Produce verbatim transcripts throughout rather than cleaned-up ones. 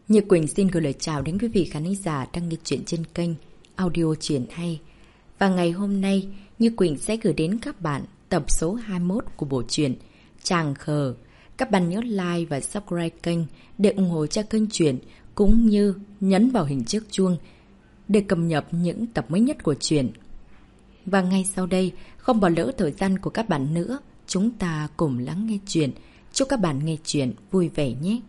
Như Quỳnh xin gửi lời chào đến quý vị khán giả đang nghe chuyện trên kênh Audio Truyện Hay. Và ngày hôm nay, Như Quỳnh sẽ gửi đến các bạn tập số hai mươi mốt của bộ truyện Chàng Khờ. Các bạn nhớ like và subscribe kênh để ủng hộ cho kênh truyện, cũng như nhấn vào hình chiếc chuông để cập nhật những tập mới nhất của truyện. Và ngay sau đây, không bỏ lỡ thời gian của các bạn nữa, chúng ta cùng lắng nghe truyện. Chúc các bạn nghe truyện vui vẻ nhé!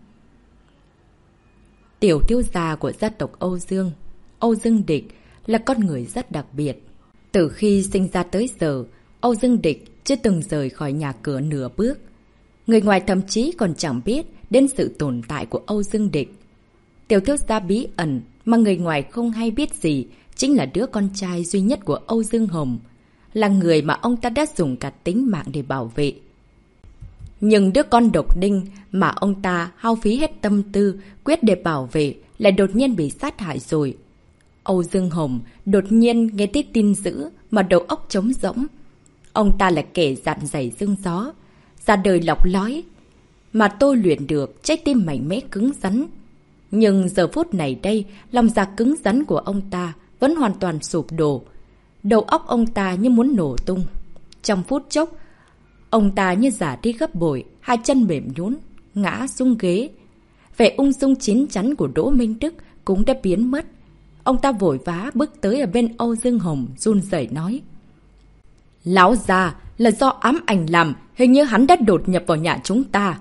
Tiểu thiếu gia của gia tộc Âu Dương, Âu Dương Địch, là con người rất đặc biệt. Từ khi sinh ra tới giờ, Âu Dương Địch chưa từng rời khỏi nhà cửa nửa bước. Người ngoài thậm chí còn chẳng biết đến sự tồn tại của Âu Dương Địch. Tiểu thiếu gia bí ẩn mà người ngoài không hay biết gì chính là đứa con trai duy nhất của Âu Dương Hồng, là người mà ông ta đã dùng cả tính mạng để bảo vệ. Nhưng đứa con độc đinh mà ông ta hao phí hết tâm tư quyết để bảo vệ lại đột nhiên bị sát hại rồi. Âu Dương Hồng đột nhiên nghe thấy tin dữ mà đầu óc trống rỗng. Ông ta là kẻ dạn dày dương gió, ra đời lọc lói, mà tôi luyện được trái tim mạnh mẽ cứng rắn. Nhưng giờ phút này đây, lòng dạ cứng rắn của ông ta vẫn hoàn toàn sụp đổ. Đầu óc ông ta như muốn nổ tung. Trong phút chốc, ông ta như giả đi gấp bội, hai chân mềm nhũn, ngã xuống ghế. Vẻ ung dung chín chắn của Đỗ Minh Đức cũng đã biến mất. Ông ta vội vã bước tới ở bên Âu Dương Hồng, run rẩy nói: "Lão già, là do ám ảnh làm, hình như hắn đã đột nhập vào nhà chúng ta."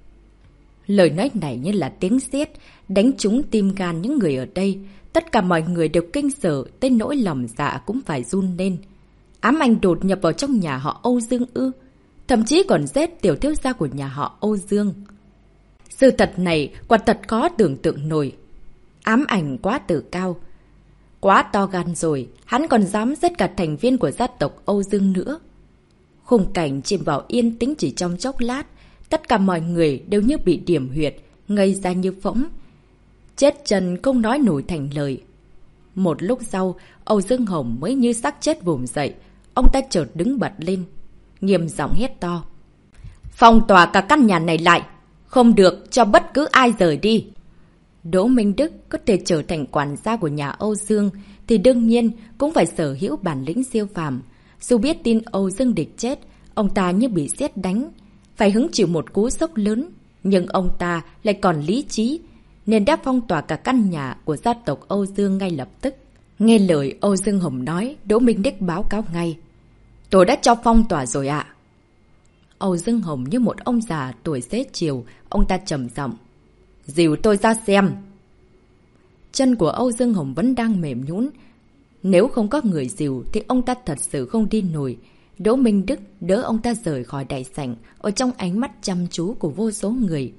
Lời nói này như là tiếng sét đánh trúng tim gan những người ở đây. Tất cả mọi người đều kinh sợ tới nỗi lòng dạ cũng phải run lên. Ám ảnh đột nhập vào trong nhà họ Âu Dương ư? Thậm chí còn giết tiểu thiếu gia của nhà họ Âu Dương. Sự thật này quả thật khó tưởng tượng nổi. Ám ảnh quá tự cao, quá to gan rồi, hắn còn dám giết cả thành viên của gia tộc Âu Dương nữa. Khung cảnh chìm vào yên tĩnh chỉ trong chốc lát, tất cả mọi người đều như bị điểm huyệt, ngây ra như phỗng. Chết chân không nói nổi thành lời. Một lúc sau, Âu Dương Hồng mới như xác chết vùng dậy. Ông ta chợt đứng bật lên, nghiêm giọng hét to: "Phong tỏa cả căn nhà này lại, không được cho bất cứ ai rời đi." Đỗ Minh Đức có thể trở thành quản gia của nhà Âu Dương thì đương nhiên cũng phải sở hữu bản lĩnh siêu phàm. Dù biết tin Âu Dương Địch chết, ông ta như bị sét đánh, phải hứng chịu một cú sốc lớn. Nhưng ông ta lại còn lý trí, nên đã phong tỏa cả căn nhà của gia tộc Âu Dương ngay lập tức. Nghe lời Âu Dương Hồng nói, Đỗ Minh Đức báo cáo ngay: "Tôi đã cho phong tỏa rồi ạ." Âu Dương Hồng như một ông già tuổi xế chiều, ông ta trầm giọng: "Dìu tôi ra xem." Chân của Âu Dương Hồng vẫn đang mềm nhũn. Nếu không có người dìu thì ông ta thật sự không đi nổi. Đỗ Minh Đức đỡ ông ta rời khỏi đại sảnh, ở trong ánh mắt chăm chú của vô số người.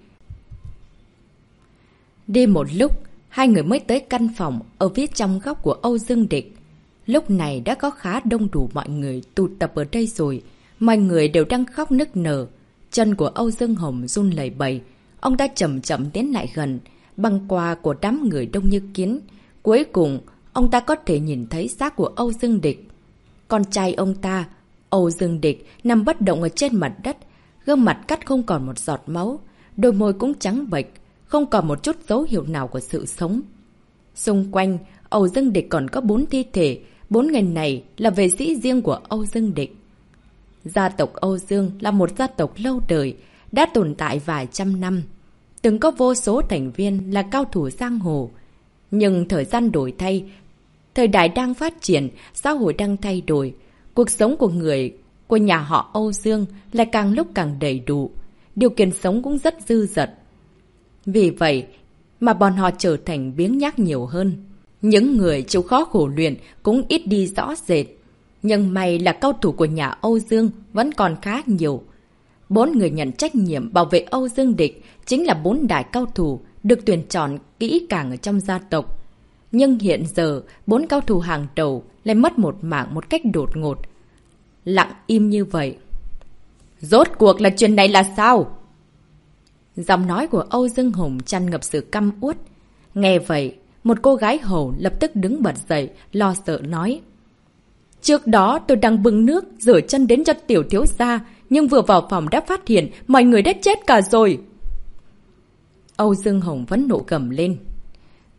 Đi một lúc, hai người mới tới căn phòng ở phía trong góc của Âu Dương Địch. Lúc này đã có khá đông đủ mọi người tụ tập ở đây rồi. Mọi người đều đang khóc nức nở. Chân của Âu Dương Hồng run lẩy bẩy. Ông ta chậm chậm tiến lại gần, băng qua của đám người đông như kiến. Cuối cùng, ông ta có thể nhìn thấy xác của Âu Dương Địch. Con trai ông ta, Âu Dương Địch, nằm bất động ở trên mặt đất. Gương mặt cắt không còn một giọt máu, đôi môi cũng trắng bệch, không còn một chút dấu hiệu nào của sự sống. Xung quanh, Âu Dương Địch còn có bốn thi thể. Bốn người này là vệ sĩ riêng của Âu Dương Địch. Gia tộc Âu Dương là một gia tộc lâu đời, đã tồn tại vài trăm năm. Từng có vô số thành viên là cao thủ giang hồ. Nhưng thời gian đổi thay, thời đại đang phát triển, xã hội đang thay đổi. Cuộc sống của người của nhà họ Âu Dương lại càng lúc càng đầy đủ. Điều kiện sống cũng rất dư dật. Vì vậy mà bọn họ trở thành biếng nhác nhiều hơn. Những người chịu khó khổ luyện cũng ít đi rõ rệt. Nhưng may là cao thủ của nhà Âu Dương vẫn còn khá nhiều. Bốn người nhận trách nhiệm bảo vệ Âu Dương Địch chính là bốn đại cao thủ được tuyển chọn kỹ càng ở trong gia tộc. Nhưng hiện giờ, bốn cao thủ hàng đầu lại mất một mạng một cách đột ngột. Lặng im như vậy. Rốt cuộc là chuyện này là sao? Giọng nói của Âu Dương Hồng tràn ngập sự căm uất. Nghe vậy, một cô gái hầu lập tức đứng bật dậy, lo sợ nói: "Trước đó tôi đang bưng nước, rửa chân đến cho tiểu thiếu gia, nhưng vừa vào phòng đã phát hiện mọi người đã chết cả rồi." Âu Dương Hồng vẫn nộ gầm lên: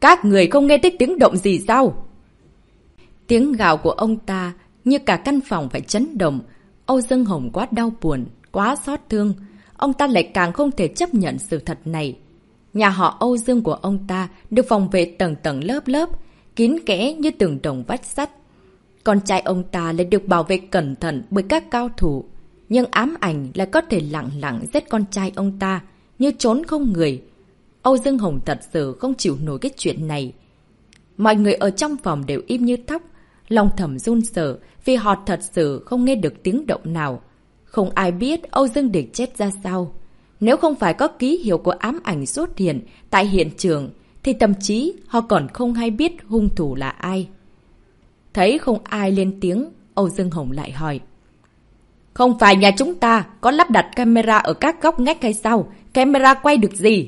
Các người không nghe thấy tiếng động gì sao? Tiếng gào của ông ta như cả căn phòng phải chấn động. Âu Dương Hồng quá đau buồn, quá xót thương. Ông ta lại càng không thể chấp nhận sự thật này. Nhà họ Âu Dương của ông ta được phòng vệ tầng tầng lớp lớp, kín kẽ như từng đồng vách sắt. Con trai ông ta lại được bảo vệ cẩn thận bởi các cao thủ. Nhưng ám ảnh lại có thể lặng lặng giết con trai ông ta, như trốn không người. Âu Dương Hồng thật sự không chịu nổi cái chuyện này. Mọi người ở trong phòng đều im như thóc, lòng thầm run sợ vì họ thật sự không nghe được tiếng động nào. Không ai biết Âu Dương Địch chết ra sao. Nếu không phải có ký hiệu của ám ảnh xuất hiện tại hiện trường, thì thậm chí họ còn không hay biết hung thủ là ai. Thấy không ai lên tiếng, Âu Dương Hồng lại hỏi. Không phải nhà chúng ta có lắp đặt camera ở các góc ngách hay sao? Camera quay được gì?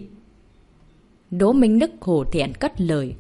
Đỗ Minh Đức hổ thẹn cất lời.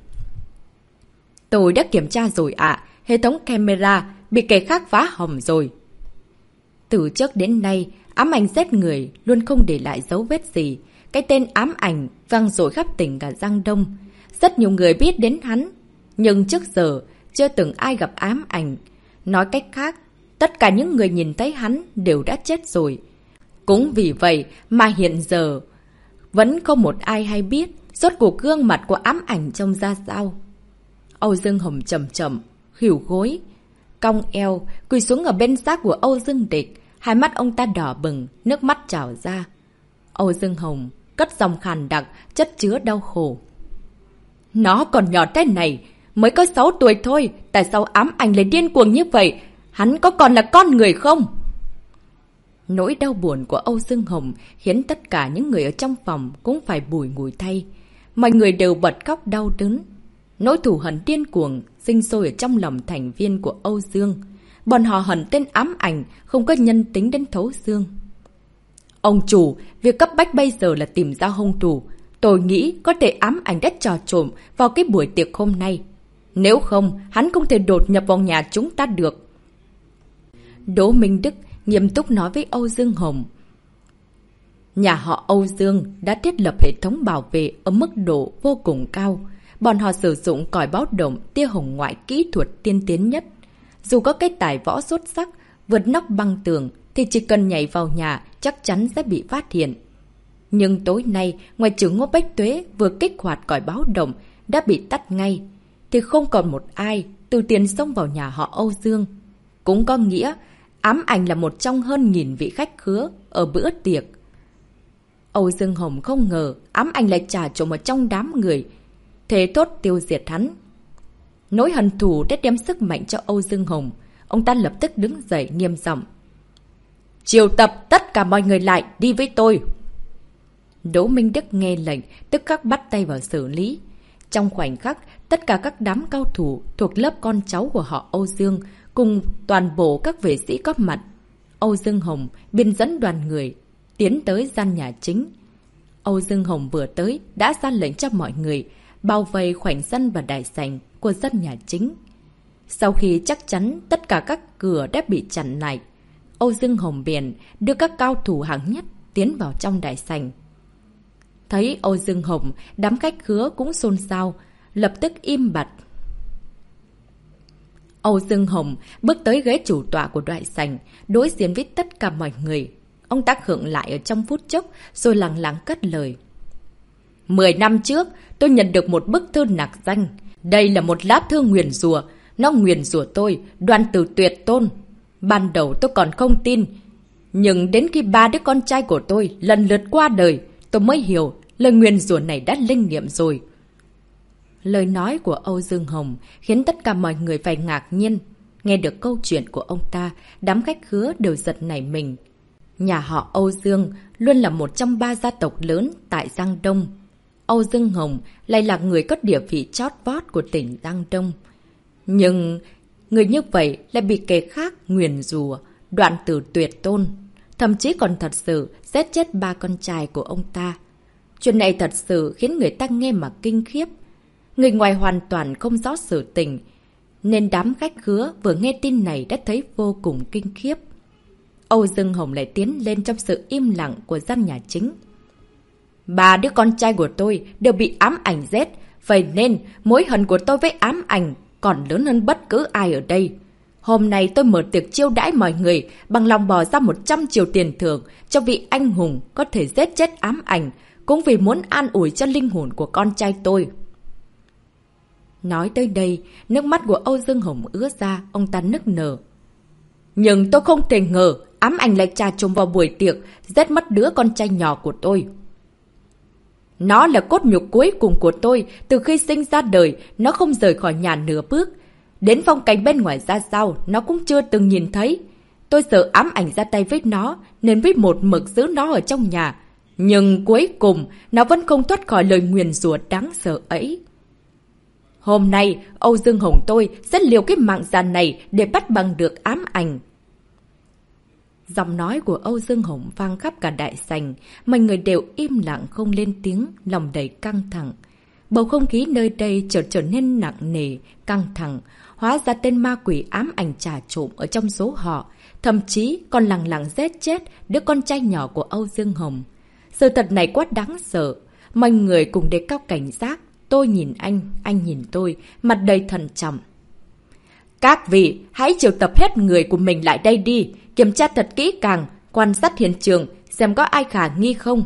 Tôi đã kiểm tra rồi ạ. Hệ thống camera bị kẻ khác phá hỏng rồi. Từ trước đến nay, ám ảnh giết người luôn không để lại dấu vết gì. Cái tên ám ảnh vang dội khắp tỉnh cả Giang Đông. Rất nhiều người biết đến hắn. Nhưng trước giờ, chưa từng ai gặp ám ảnh. Nói cách khác, tất cả những người nhìn thấy hắn đều đã chết rồi. Cũng vì vậy mà hiện giờ vẫn không một ai hay biết rốt cuộc gương mặt của ám ảnh trông ra sao. Âu Dương Hồng chậm chậm khuỷu gối, cong eo, quỳ xuống ở bên xác của Âu Dương Địch. Hai mắt ông ta đỏ bừng, nước mắt trào ra. Âu Dương Hồng cất giọng khàn đặc, chất chứa đau khổ. Nó còn nhỏ thế này, mới có sáu tuổi thôi, tại sao ám ảnh lại điên cuồng như vậy? Hắn có còn là con người không? Nỗi đau buồn của Âu Dương Hồng khiến tất cả những người ở trong phòng cũng phải bùi ngùi thay. Mọi người đều bật khóc đau đớn. Nỗi thù hận điên cuồng sinh sôi ở trong lòng thành viên của Âu Dương. Bọn họ hận tên ám ảnh không có nhân tính đến thấu xương. Ông chủ, việc cấp bách bây giờ là tìm ra hung thủ. Tôi nghĩ có thể ám ảnh đã trò trộm vào cái buổi tiệc hôm nay. Nếu không, hắn không thể đột nhập vào nhà chúng ta được. Đỗ Minh Đức nghiêm túc nói với Âu Dương Hồng. Nhà họ Âu Dương đã thiết lập hệ thống bảo vệ ở mức độ vô cùng cao. Bọn họ sử dụng còi báo động tia hồng ngoại kỹ thuật tiên tiến nhất. Dù có cái tài võ xuất sắc, vượt nóc băng tường, thì chỉ cần nhảy vào nhà chắc chắn sẽ bị phát hiện. Nhưng tối nay, ngoài trừ Ngô Bách Tuế vừa kích hoạt còi báo động đã bị tắt ngay, thì không còn một ai từ tiền xông vào nhà họ Âu Dương. Cũng có nghĩa, ám ảnh là một trong hơn nghìn vị khách khứa ở bữa tiệc. Âu Dương Hồng không ngờ ám ảnh lại trà trộn ở trong đám người, thế tốt tiêu diệt hắn. Nỗi hận thù đã đem sức mạnh cho Âu Dương Hồng. Ông ta lập tức đứng dậy nghiêm giọng. Triệu tập tất cả mọi người lại, đi với tôi. Đỗ Minh Đức nghe lệnh, tức khắc bắt tay vào xử lý. Trong khoảnh khắc, tất cả các đám cao thủ thuộc lớp con cháu của họ Âu Dương cùng toàn bộ các vệ sĩ có mặt. Âu Dương Hồng biên dẫn đoàn người tiến tới gian nhà chính. Âu Dương Hồng vừa tới đã ra lệnh cho mọi người bao vây khoảnh sân và đại sảnh của dân nhà chính. Sau khi chắc chắn tất cả các cửa đã bị chặn lại, Âu Dương Hồng bèn đưa các cao thủ hạng nhất tiến vào trong đại sảnh. Thấy Âu Dương Hồng, đám khách khứa cũng xôn xao, lập tức im bặt. Âu Dương Hồng bước tới ghế chủ tọa của đại sảnh, đối diện với tất cả mọi người. Ông ta khựng lại ở trong phút chốc, rồi lặng lặng cất lời. Mười năm trước, tôi nhận được một bức thư nặc danh. Đây là một lá thư nguyền rủa. Nó nguyền rủa tôi, Đoàn Tử Tuyệt Tôn. Ban đầu tôi còn không tin. Nhưng đến khi ba đứa con trai của tôi lần lượt qua đời, tôi mới hiểu lời nguyền rủa này đã linh nghiệm rồi. Lời nói của Âu Dương Hồng khiến tất cả mọi người phải ngạc nhiên. Nghe được câu chuyện của ông ta, đám khách khứa đều giật nảy mình. Nhà họ Âu Dương luôn là một trong ba gia tộc lớn tại Giang Đông. Âu Dương Hồng lại là người có địa vị chót vót của tỉnh Giang Đông. Nhưng người như vậy lại bị kẻ khác nguyền rủa, Đoạn Tử Tuyệt Tôn. Thậm chí còn thật sự giết chết ba con trai của ông ta. Chuyện này thật sự khiến người ta nghe mà kinh khiếp. Người ngoài hoàn toàn không rõ sự tình, nên đám khách khứa vừa nghe tin này đã thấy vô cùng kinh khiếp. Âu Dương Hồng lại tiến lên trong sự im lặng của gian nhà chính. Ba đứa con trai của tôi đều bị ám ảnh giết. Vậy nên, mối hận của tôi với ám ảnh còn lớn hơn bất cứ ai ở đây. Hôm nay tôi mở tiệc chiêu đãi mọi người bằng lòng bỏ ra một trăm triệu tiền thưởng cho vị anh hùng có thể giết chết ám ảnh, cũng vì muốn an ủi cho linh hồn của con trai tôi. Nói tới đây, nước mắt của Âu Dương Hồng ứa ra, ông ta nức nở. Nhưng tôi không thể ngờ ám ảnh lại trà trộn vào buổi tiệc, giết mất đứa con trai nhỏ của tôi. Nó là cốt nhục cuối cùng của tôi, từ khi sinh ra đời, nó không rời khỏi nhà nửa bước. Đến phong cảnh bên ngoài ra sao, nó cũng chưa từng nhìn thấy. Tôi sợ ám ảnh ra tay với nó, nên với một mực giữ nó ở trong nhà. Nhưng cuối cùng, nó vẫn không thoát khỏi lời nguyền rủa đáng sợ ấy. Hôm nay, Âu Dương Hồng tôi sẽ liều cái mạng già này để bắt bằng được ám ảnh. Giọng nói của Âu Dương Hồng vang khắp cả đại sảnh, mọi người đều im lặng không lên tiếng, lòng đầy căng thẳng. Bầu không khí nơi đây trở trở nên nặng nề, căng thẳng. Hóa ra tên ma quỷ ám ảnh trà trộn ở trong số họ, thậm chí còn lằng lặng giết chết đứa con trai nhỏ của Âu Dương Hồng. Sự thật này quá đáng sợ. Mọi người cùng đề cao cảnh giác. Tôi nhìn anh, anh nhìn tôi, mặt đầy thận trọng. Các vị, hãy triệu tập hết người của mình lại đây đi, kiểm tra thật kỹ càng, quan sát hiện trường, xem có ai khả nghi không.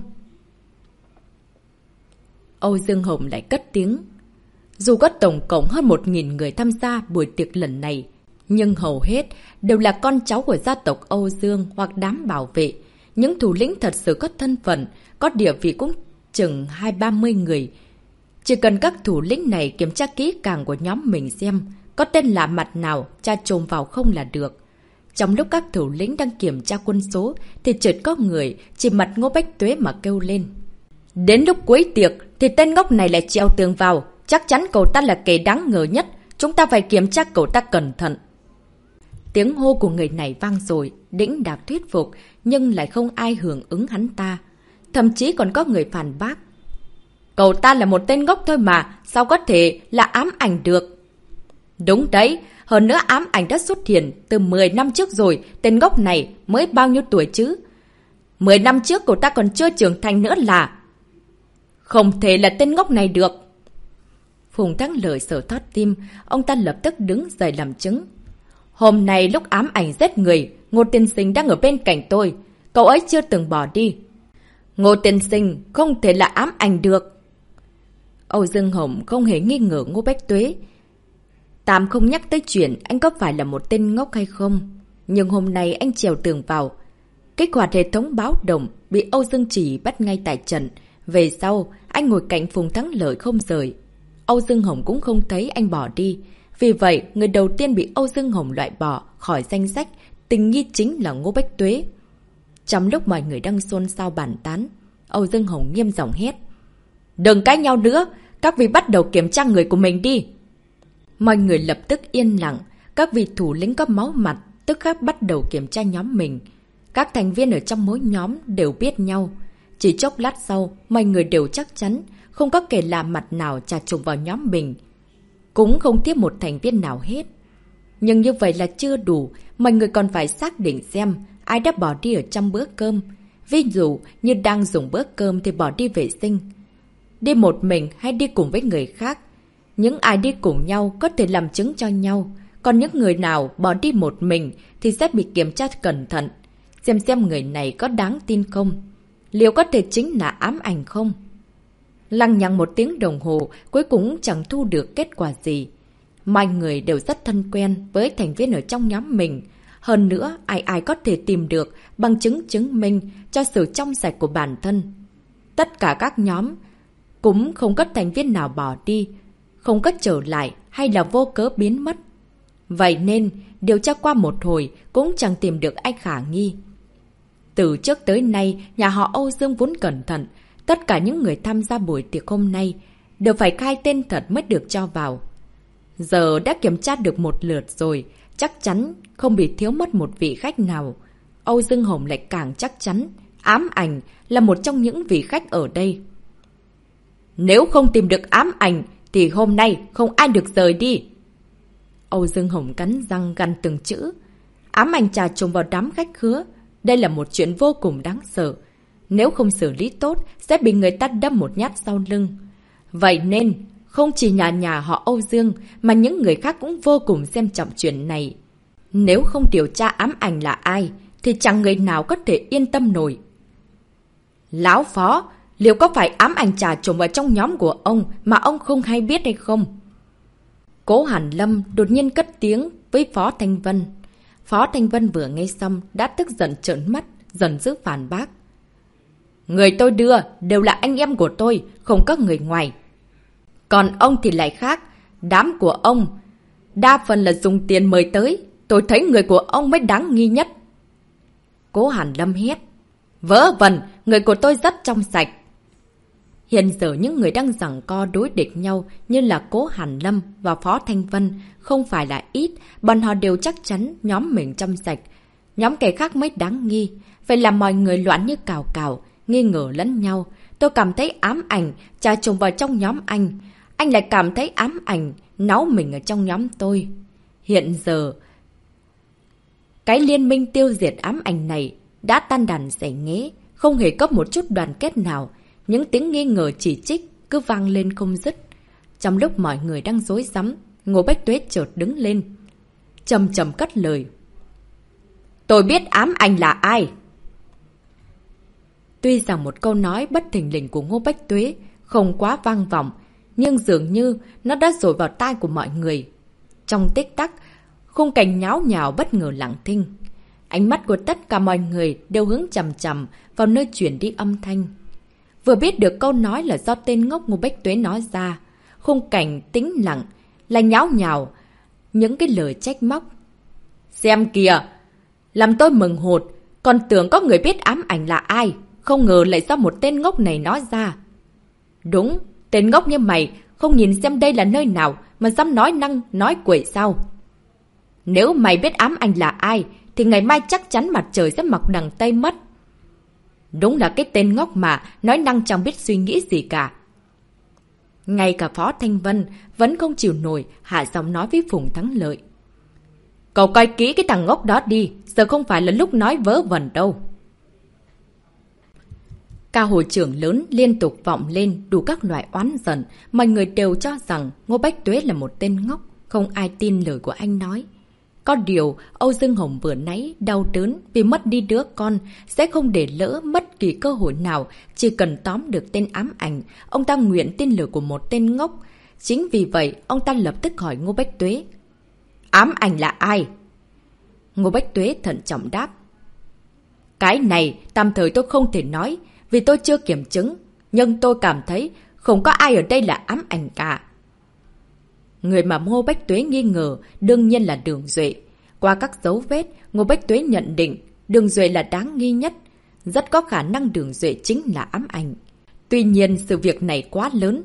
Âu Dương Hồng lại cất tiếng. Dù có tổng cộng hơn một nghìn người tham gia buổi tiệc lần này, nhưng hầu hết đều là con cháu của gia tộc Âu Dương hoặc đám bảo vệ. Những thủ lĩnh thật sự có thân phận, có địa vị cũng chừng hai ba mươi người. Chỉ cần các thủ lĩnh này kiểm tra kỹ càng của nhóm mình xem có tên lạ mặt nào tra trộn vào không là được. Trong lúc các thủ lĩnh đang kiểm tra quân số thì chợt có người chỉ mặt Ngô Bách Tuế mà kêu lên. Đến lúc cuối tiệc thì tên ngốc này lại treo tường vào. Chắc chắn cậu ta là kẻ đáng ngờ nhất. Chúng ta phải kiểm tra cậu ta cẩn thận. Tiếng hô của người này vang rồi, đĩnh đạc thuyết phục, nhưng lại không ai hưởng ứng hắn ta. Thậm chí còn có người phản bác. Cậu ta là một tên ngốc thôi mà, sao có thể là ám ảnh được? Đúng đấy, hơn nữa ám ảnh đã xuất hiện từ mười năm trước rồi, tên ngốc này mới bao nhiêu tuổi chứ? mười năm trước cậu ta còn chưa trưởng thành nữa là... Không thể là tên ngốc này được. Phùng Thắng Lợi sợ thót tim, ông ta lập tức đứng dậy làm chứng. Hôm nay lúc ám ảnh giết người, Ngô Tiên Sinh đang ở bên cạnh tôi. Cậu ấy chưa từng bỏ đi. Ngô Tiên Sinh không thể là ám ảnh được. Âu Dương Hồng không hề nghi ngờ Ngô Bách Tuế. Tạm không nhắc tới chuyện anh có phải là một tên ngốc hay không. Nhưng hôm nay anh trèo tường vào. Kích hoạt hệ thống báo động bị Âu Dương Chỉ bắt ngay tại trận. Về sau, anh ngồi cạnh Phùng Thắng Lợi không rời. Âu Dương Hồng cũng không thấy anh bỏ đi. Vì vậy, người đầu tiên bị Âu Dương Hồng loại bỏ khỏi danh sách tình nghi chính là Ngô Bách Tuế. Trong lúc mọi người đang xôn xao bàn tán, Âu Dương Hồng nghiêm giọng hét. Đừng cãi nhau nữa, các vị bắt đầu kiểm tra người của mình đi. Mọi người lập tức yên lặng, các vị thủ lĩnh có máu mặt tức khắc bắt đầu kiểm tra nhóm mình. Các thành viên ở trong mỗi nhóm đều biết nhau. Chỉ chốc lát sau, mọi người đều chắc chắn không có kẻ lạ mặt nào trà trộn vào nhóm mình. Cũng không tiếp một thành viên nào hết. Nhưng như vậy là chưa đủ, mọi người còn phải xác định xem ai đã bỏ đi ở trong bữa cơm. Ví dụ như đang dùng bữa cơm thì bỏ đi vệ sinh. Đi một mình hay đi cùng với người khác. Những ai đi cùng nhau có thể làm chứng cho nhau. Còn những người nào bỏ đi một mình thì sẽ bị kiểm tra cẩn thận. Xem xem người này có đáng tin không. Liệu có thể chính là ám ảnh không? Lằng nhằng một tiếng đồng hồ, cuối cùng chẳng thu được kết quả gì. Mọi người đều rất thân quen với thành viên ở trong nhóm mình. Hơn nữa, ai ai có thể tìm được bằng chứng chứng minh cho sự trong sạch của bản thân. Tất cả các nhóm cũng không có thành viên nào bỏ đi, không có trở lại hay là vô cớ biến mất. Vậy nên, điều tra qua một hồi cũng chẳng tìm được ai khả nghi. Từ trước tới nay, nhà họ Âu Dương vốn cẩn thận. Tất cả những người tham gia buổi tiệc hôm nay đều phải khai tên thật mới được cho vào. Giờ đã kiểm tra được một lượt rồi, chắc chắn không bị thiếu mất một vị khách nào. Âu Dương Hồng lại càng chắc chắn ám ảnh là một trong những vị khách ở đây. Nếu không tìm được ám ảnh thì hôm nay không ai được rời đi. Âu Dương Hồng cắn răng gằn từng chữ. Ám ảnh trà trộn vào đám khách khứa. Đây là một chuyện vô cùng đáng sợ. Nếu không xử lý tốt sẽ bị người ta đâm một nhát sau lưng. Vậy nên Không chỉ nhà nhà họ Âu Dương, mà những người khác cũng vô cùng xem trọng chuyện này. Nếu không điều tra ám ảnh là ai, thì chẳng người nào có thể yên tâm nổi. Lão Phó, liệu có phải ám ảnh trà trộn ở trong nhóm của ông mà ông không hay biết hay không? Cố Hàn Lâm đột nhiên cất tiếng với Phó Thanh Vân. Phó Thanh Vân vừa nghe xong đã tức giận trợn mắt, giận dữ phản bác. Người tôi đưa đều là anh em của tôi, không có người ngoài. Còn ông thì lại khác, đám của ông đa phần là dùng tiền mời tới, tôi thấy người của ông mới đáng nghi nhất. Cố Hàn Lâm hét. Vớ vẩn, người của tôi rất trong sạch. Hiện giờ những người đang giằng co đối địch nhau như là Cố Hàn Lâm và Phó Thanh Vân không phải là ít, bọn họ đều chắc chắn nhóm mình trong sạch. Nhóm kẻ khác mới đáng nghi, vậy là mọi người loạn như cào cào, nghi ngờ lẫn nhau. Tôi cảm thấy ám ảnh trà trộn vào trong nhóm anh. Anh lại cảm thấy ám ảnh náu mình ở trong nhóm tôi. Hiện giờ, cái liên minh tiêu diệt ám ảnh này đã tan đàn xẻ nghé, không hề có một chút đoàn kết nào. Những tiếng nghi ngờ chỉ trích cứ vang lên không dứt. Trong lúc mọi người đang rối rắm, Ngô Bách Tuế chợt đứng lên, trầm trầm cất lời. Tôi biết ám ảnh là ai. Tuy rằng một câu nói bất thình lình của Ngô Bách Tuế không quá vang vọng, nhưng dường như nó đã dội vào tai của mọi người. Trong tích tắc, khung cảnh nháo nhào bất ngờ lặng thinh. Ánh mắt của tất cả mọi người đều hướng chằm chằm vào nơi chuyển đi âm thanh. Vừa biết được câu nói là do tên ngốc Ngô Bách Tuế nói ra, khung cảnh tĩnh lặng, là nháo nhào những cái lời trách móc. Xem kìa, làm tôi mừng hụt, còn tưởng có người biết ám ảnh là ai, không ngờ lại do một tên ngốc này nói ra. Đúng, tên ngốc như mày, không nhìn xem đây là nơi nào mà dám nói năng, nói quậy sao? Nếu mày biết ám ảnh là ai, thì ngày mai chắc chắn mặt trời sẽ mọc đằng Tây mất. Đúng là cái tên ngốc mà, nói năng chẳng biết suy nghĩ gì cả. Ngay cả Phó Thanh Vân vẫn không chịu nổi, hạ giọng nói với Phùng Thắng Lợi. Cậu coi kỹ cái thằng ngốc đó đi, giờ không phải là lúc nói vớ vẩn đâu. Ca hồi trưởng lớn liên tục vọng lên đủ các loại oán giận, mọi người đều cho rằng Ngô Bách Tuế là một tên ngốc, không ai tin lời của anh nói. Có điều, Âu Dương Hồng vừa nãy đau đớn vì mất đi đứa con, sẽ không để lỡ mất kỳ cơ hội nào, chỉ cần tóm được tên ám ảnh, ông ta nguyện tin lời của một tên ngốc. Chính vì vậy, ông ta lập tức hỏi Ngô Bách Tuế. Ám ảnh là ai? Ngô Bách Tuế thận trọng đáp. Cái này, tạm thời tôi không thể nói, vì tôi chưa kiểm chứng, nhưng tôi cảm thấy không có ai ở đây là ám ảnh cả. Người mà Ngô Bách Tuế nghi ngờ đương nhiên là Đường Duệ. Qua các dấu vết, Ngô Bách Tuế nhận định Đường Duệ là đáng nghi nhất. Rất có khả năng Đường Duệ chính là ám ảnh. Tuy nhiên sự việc này quá lớn.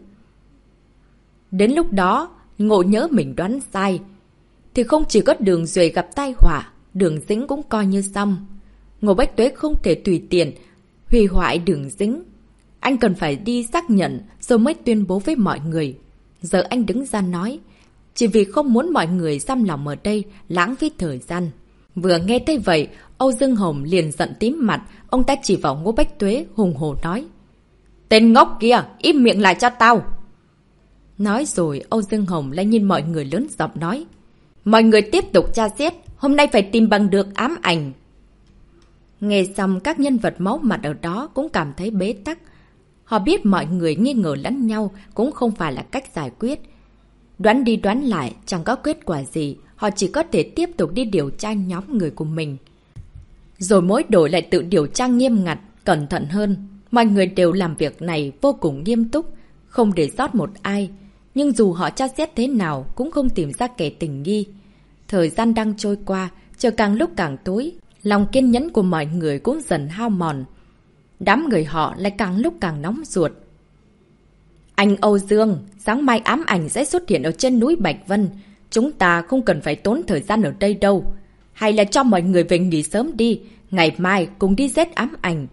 Đến lúc đó, ngộ nhớ mình đoán sai, thì không chỉ có Đường Duệ gặp tai họa, Đường Dĩnh cũng coi như xong. Ngô Bách Tuế không thể tùy tiện hủy hoại Đường Dĩnh. Anh cần phải đi xác nhận rồi mới tuyên bố với mọi người. Giờ anh đứng ra nói, chỉ vì không muốn mọi người giam lòng ở đây, lãng phí thời gian. Vừa nghe thấy vậy, Âu Dương Hồng liền giận tím mặt, ông ta chỉ vào Ngô Bách Tuế hùng hổ nói. Tên ngốc kia, im miệng lại cho tao. Nói rồi, Âu Dương Hồng lại nhìn mọi người lớn giọng nói. Mọi người tiếp tục tra xét, hôm nay phải tìm bằng được ám ảnh. Nghe xong các nhân vật máu mặt ở đó cũng cảm thấy bế tắc. Họ biết mọi người nghi ngờ lẫn nhau cũng không phải là cách giải quyết. Đoán đi đoán lại chẳng có kết quả gì, họ chỉ có thể tiếp tục đi điều tra nhóm người của mình. Rồi mỗi đội lại tự điều tra nghiêm ngặt, cẩn thận hơn. Mọi người đều làm việc này vô cùng nghiêm túc, không để sót một ai. Nhưng dù họ tra xét thế nào cũng không tìm ra kẻ tình nghi. Thời gian đang trôi qua, trời càng lúc càng tối, lòng kiên nhẫn của mọi người cũng dần hao mòn. Đám người họ lại càng lúc càng nóng ruột. Anh Âu Dương, sáng mai ám ảnh sẽ xuất hiện ở trên núi Bạch Vân. Chúng ta không cần phải tốn thời gian ở đây đâu. Hay là cho mọi người về nghỉ sớm đi, ngày mai cùng đi giết ám ảnh.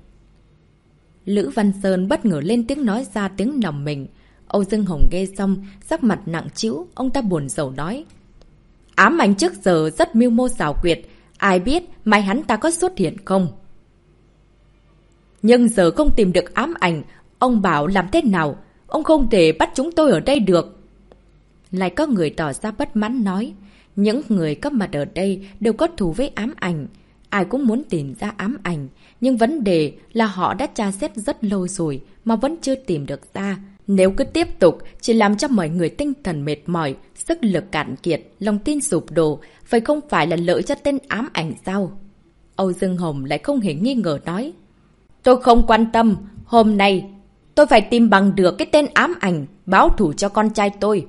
Lữ Văn Sơn bất ngờ lên tiếng nói ra tiếng lòng mình. Âu Dương Hồng nghe xong, sắc mặt nặng trĩu, ông ta buồn rầu nói. Ám ảnh trước giờ rất mưu mô xảo quyệt, ai biết mai hắn ta có xuất hiện không? Nhưng giờ không tìm được ám ảnh, ông bảo làm thế nào? Ông không thể bắt chúng tôi ở đây được. Lại có người tỏ ra bất mãn nói, những người có mặt ở đây đều có thù với ám ảnh. Ai cũng muốn tìm ra ám ảnh, nhưng vấn đề là họ đã tra xét rất lâu rồi mà vẫn chưa tìm được ra. Nếu cứ tiếp tục, chỉ làm cho mọi người tinh thần mệt mỏi, sức lực cạn kiệt, lòng tin sụp đổ, vậy không phải là lợi cho tên ám ảnh sao? Âu Dương Hồng lại không hề nghi ngờ nói. Tôi không quan tâm, hôm nay tôi phải tìm bằng được cái tên ám ảnh, báo thù cho con trai tôi.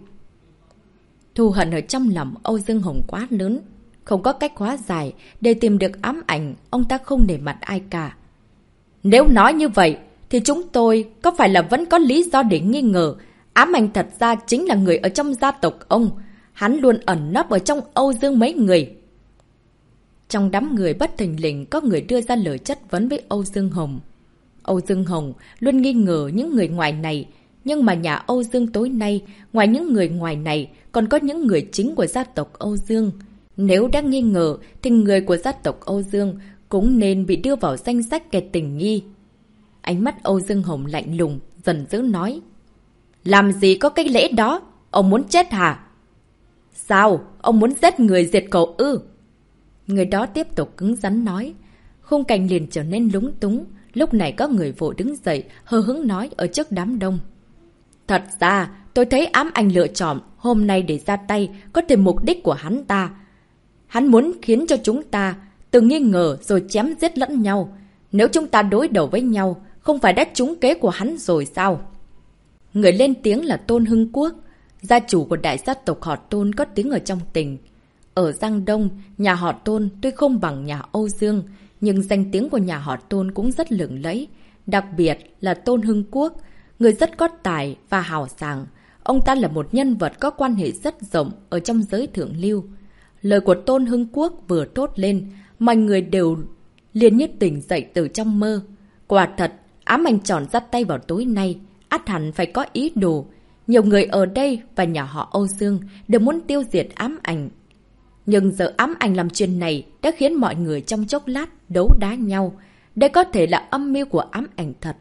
Thù hận ở trong lòng Âu Dương Hồng quá lớn, không có cách hóa giải để tìm được ám ảnh, ông ta không nể mặt ai cả. Nếu nói như vậy, thì chúng tôi có phải là vẫn có lý do để nghi ngờ ám ảnh thật ra chính là người ở trong gia tộc ông, hắn luôn ẩn nấp ở trong Âu Dương mấy người. Trong đám người bất thình lình có người đưa ra lời chất vấn với Âu Dương Hồng. Âu Dương Hồng luôn nghi ngờ những người ngoài này, nhưng mà nhà Âu Dương tối nay, ngoài những người ngoài này, còn có những người chính của gia tộc Âu Dương. Nếu đang nghi ngờ, thì người của gia tộc Âu Dương cũng nên bị đưa vào danh sách kẻ tình nghi. Ánh mắt Âu Dương Hồng lạnh lùng, giận dữ nói. Làm gì có cái lễ đó? Ông muốn chết hả? Sao? Ông muốn giết người diệt khẩu ư? Người đó tiếp tục cứng rắn nói. Khung cảnh liền trở nên lúng túng. Lúc này có người vội đứng dậy, hờ hững nói ở trước đám đông. Thật ra, tôi thấy ám ảnh lựa chọn hôm nay để ra tay có thể mục đích của hắn ta. Hắn muốn khiến cho chúng ta tự nghi ngờ rồi chém giết lẫn nhau. Nếu chúng ta đối đầu với nhau, không phải đã trúng kế của hắn rồi sao? Người lên tiếng là Tôn Hưng Quốc, gia chủ của đại gia tộc họ Tôn có tiếng ở trong tỉnh. Ở Giang Đông, nhà họ Tôn tuy không bằng nhà Âu Dương, nhưng danh tiếng của nhà họ Tôn cũng rất lừng lẫy. Đặc biệt là Tôn Hưng Quốc, người rất có tài và hào sảng. Ông ta là một nhân vật có quan hệ rất rộng ở trong giới thượng lưu. Lời của Tôn Hưng Quốc vừa thốt lên, mọi người đều liền như tỉnh dậy từ trong mơ. Quả thật, ám ảnh chọn ra tay vào tối nay, ắt hẳn phải có ý đồ. Nhiều người ở đây và nhà họ Âu Dương đều muốn tiêu diệt ám ảnh. Nhưng giờ ám ảnh làm chuyện này đã khiến mọi người trong chốc lát đấu đá nhau. Đây có thể là âm mưu của ám ảnh thật.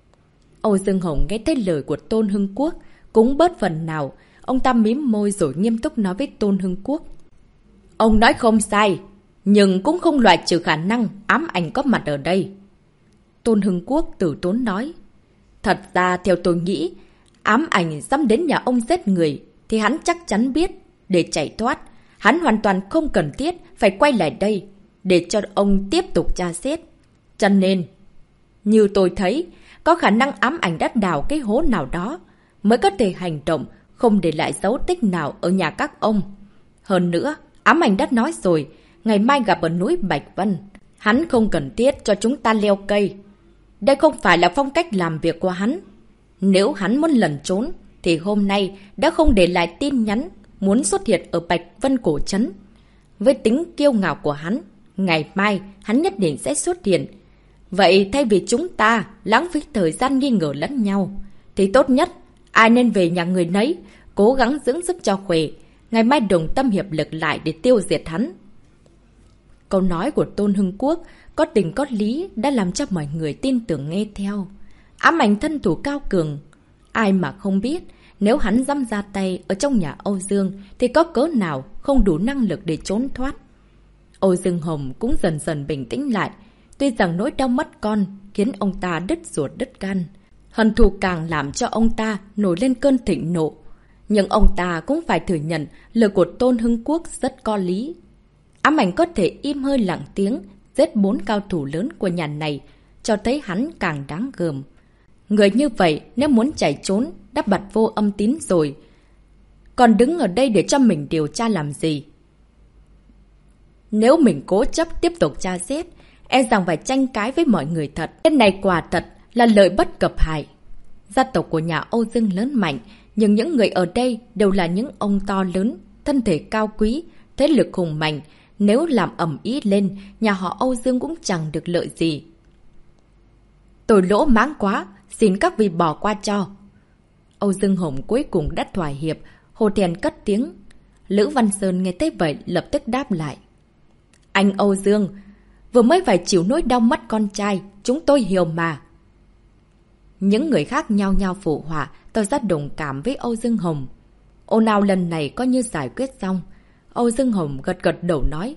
Âu Dương Hồng nghe thấy lời của Tôn Hưng Quốc cũng bớt phần nào. Ông ta mím môi rồi nghiêm túc nói với Tôn Hưng Quốc. Ông nói không sai, nhưng cũng không loại trừ khả năng ám ảnh có mặt ở đây. Tôn Hưng Quốc tử tốn nói. Thật ra theo tôi nghĩ, ám ảnh dám đến nhà ông giết người thì hắn chắc chắn biết. Để chạy thoát, hắn hoàn toàn không cần thiết phải quay lại đây để cho ông tiếp tục tra xét. Cho nên, như tôi thấy, có khả năng ám ảnh đã đào cái hố nào đó mới có thể hành động, không để lại dấu tích nào ở nhà các ông. Hơn nữa, ám ảnh đã nói rồi, ngày mai gặp ở núi Bạch Vân. Hắn không cần thiết cho chúng ta leo cây. Đây không phải là phong cách làm việc của hắn. Nếu hắn muốn lẩn trốn, thì hôm nay đã không để lại tin nhắn muốn xuất hiện ở Bạch Vân Cổ Trấn. Với tính kiêu ngạo của hắn, ngày mai hắn nhất định sẽ xuất hiện. Vậy thay vì chúng ta lãng phí thời gian nghi ngờ lẫn nhau, thì tốt nhất ai nên về nhà người nấy, cố gắng dưỡng sức cho khỏe. Ngày mai đồng tâm hiệp lực lại để tiêu diệt hắn. Câu nói của Tôn Hưng Quốc có tình có lý đã làm cho mọi người tin tưởng nghe theo. Ám ảnh thân thủ cao cường. Ai mà không biết, nếu hắn dám ra tay ở trong nhà Âu Dương thì có cớ nào không đủ năng lực để trốn thoát. Âu Dương Hồng cũng dần dần bình tĩnh lại. Tuy rằng nỗi đau mất con khiến ông ta đứt ruột đứt gan, hận thù càng làm cho ông ta nổi lên cơn thịnh nộ. Nhưng ông ta cũng phải thừa nhận lời của Tôn Hưng Quốc rất có lý. Ám ảnh có thể im hơi lặng tiếng giết bốn cao thủ lớn của nhà này, cho thấy hắn càng đáng gờm. Người như vậy nếu muốn chạy trốn đã bật vô âm tín rồi, còn đứng ở đây để cho mình điều tra làm gì? Nếu mình cố chấp tiếp tục tra xét, e rằng phải tranh cãi với mọi người thật. Cái này quả thật là lợi bất cập hại. Gia tộc của nhà Âu Dương lớn mạnh, nhưng những người ở đây đều là những ông to lớn, thân thể cao quý, thế lực hùng mạnh. Nếu làm ầm ĩ lên, nhà họ Âu Dương cũng chẳng được lợi gì. Tôi lỗ mãng quá, xin các vị bỏ qua cho. Âu Dương Hồng cuối cùng đã thỏa hiệp, Hồ Thèn cất tiếng. Lữ Văn Sơn nghe thấy vậy lập tức đáp lại. Anh Âu Dương, vừa mới phải chịu nỗi đau mất con trai, chúng tôi hiểu mà. Những người khác nhao nhao phụ họa, tỏ ra đồng cảm với Âu Dương Hồng. Ồn ào lần này coi như giải quyết xong. Âu Dương Hồng gật gật đầu nói.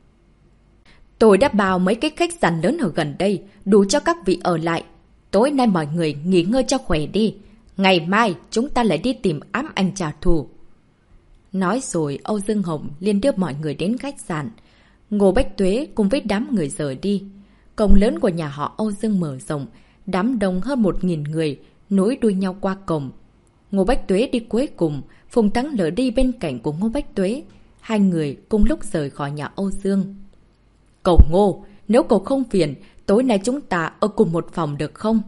Tôi đã bao mấy cái khách sạn lớn ở gần đây, đủ cho các vị ở lại. Tối nay mọi người nghỉ ngơi cho khỏe đi. Ngày mai chúng ta lại đi tìm ám ảnh trả thù. Nói rồi Âu Dương Hồng liền đưa mọi người đến khách sạn. Ngô Bách Tuế cùng với đám người rời đi. Cổng lớn của nhà họ Âu Dương mở rộng, đám đông hơn một nghìn người, nối đuôi nhau qua cổng. Ngô Bách Tuế đi cuối cùng, Phùng Thắng Lợi đi bên cạnh của Ngô Bách Tuế. Hai người cùng lúc rời khỏi nhà Âu Dương. Cậu Ngô, nếu cậu không phiền, tối nay chúng ta ở cùng một phòng được không?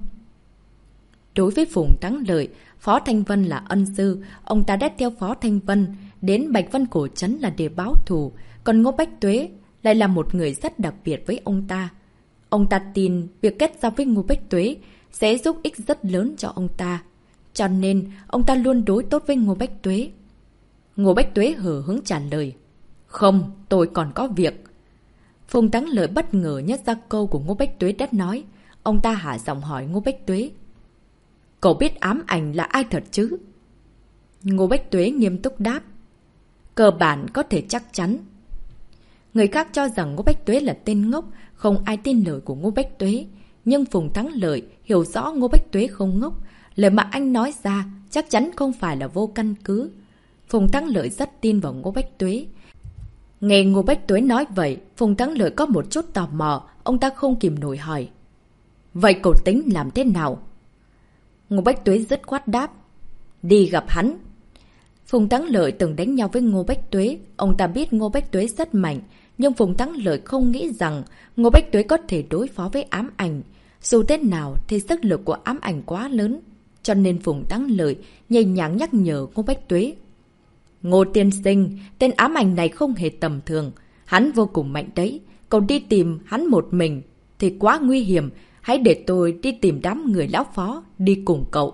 Đối với Phùng Thắng Lợi, Phó Thanh Vân là ân sư, ông ta đã theo Phó Thanh Vân đến Bạch Vân Cổ Trấn là để báo thù, còn Ngô Bách Tuế lại là một người rất đặc biệt với ông ta. Ông ta tin việc kết giao với Ngô Bách Tuế sẽ giúp ích rất lớn cho ông ta, cho nên ông ta luôn đối tốt với Ngô Bách Tuế. Ngô Bách Tuế hờ hững trả lời. Không, tôi còn có việc. Phùng Thắng Lợi bất ngờ nhắc ra câu của Ngô Bách Tuế đã nói. Ông ta hạ giọng hỏi Ngô Bách Tuế. Cậu biết ám ảnh là ai thật chứ? Ngô Bách Tuế nghiêm túc đáp. Cơ bản có thể chắc chắn. Người khác cho rằng Ngô Bách Tuế là tên ngốc, không ai tin lời của Ngô Bách Tuế. Nhưng Phùng Thắng Lợi hiểu rõ Ngô Bách Tuế không ngốc. Lời mà anh nói ra chắc chắn không phải là vô căn cứ. Phùng Thắng Lợi rất tin vào Ngô Bách Tuế. Nghe Ngô Bách Tuế nói vậy, Phùng Thắng Lợi có một chút tò mò, ông ta không kìm nổi hỏi. Vậy cậu tính làm thế nào? Ngô Bách Tuế dứt khoát đáp. Đi gặp hắn. Phùng Thắng Lợi từng đánh nhau với Ngô Bách Tuế, ông ta biết Ngô Bách Tuế rất mạnh, nhưng Phùng Thắng Lợi không nghĩ rằng Ngô Bách Tuế có thể đối phó với ám ảnh. Dù thế nào thì sức lực của ám ảnh quá lớn, cho nên Phùng Thắng Lợi nhẹ nhàng nhắc nhở Ngô Bách Tuế. Ngô tiên sinh, tên ám ảnh này không hề tầm thường. Hắn vô cùng mạnh đấy. Cậu đi tìm hắn một mình thì quá nguy hiểm. Hãy để tôi đi tìm đám người lão phó đi cùng cậu.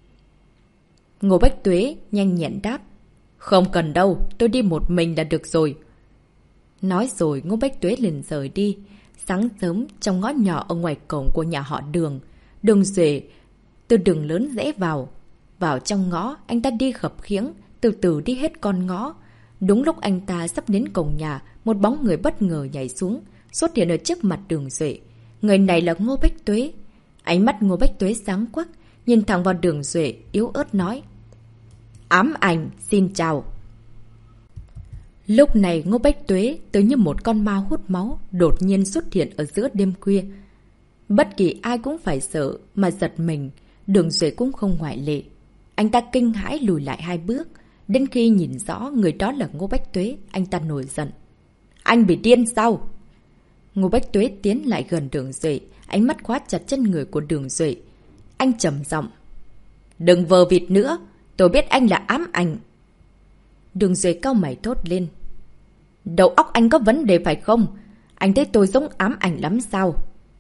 Ngô Bách Tuế nhanh nhẹn đáp. Không cần đâu, tôi đi một mình là được rồi. Nói rồi Ngô Bách Tuế liền rời đi. Sáng sớm trong ngõ nhỏ ở ngoài cổng của nhà họ Đường, Đường Duệ từ đường lớn rẽ vào. Vào trong ngõ, anh ta đi khập khiễng, từ từ đi hết con ngõ. Đúng lúc anh ta sắp đến cổng nhà, một bóng người bất ngờ nhảy xuống, xuất hiện ở trước mặt Đường Duệ. Người này là Ngô Bách Tuế. Ánh mắt Ngô Bách Tuế sáng quắc, nhìn thẳng vào Đường Duệ, yếu ớt nói. Ám ảnh, xin chào. Lúc này Ngô Bách Tuế tự như một con ma hút máu, đột nhiên xuất hiện ở giữa đêm khuya. Bất kỳ ai cũng phải sợ mà giật mình, Đường Duệ cũng không ngoại lệ. Anh ta kinh hãi lùi lại hai bước. Đến khi nhìn rõ người đó là Ngô Bách Tuế, anh ta nổi giận. Anh bị điên sao? Ngô Bách Tuế tiến lại gần Đường Duệ, ánh mắt khóa chặt chân người của Đường Duệ. Anh trầm giọng. Đừng vờ vịt nữa, tôi biết anh là ám ảnh. Đường Duệ cau mày thốt lên. Đầu óc anh có vấn đề phải không? Anh thấy tôi giống ám ảnh lắm sao?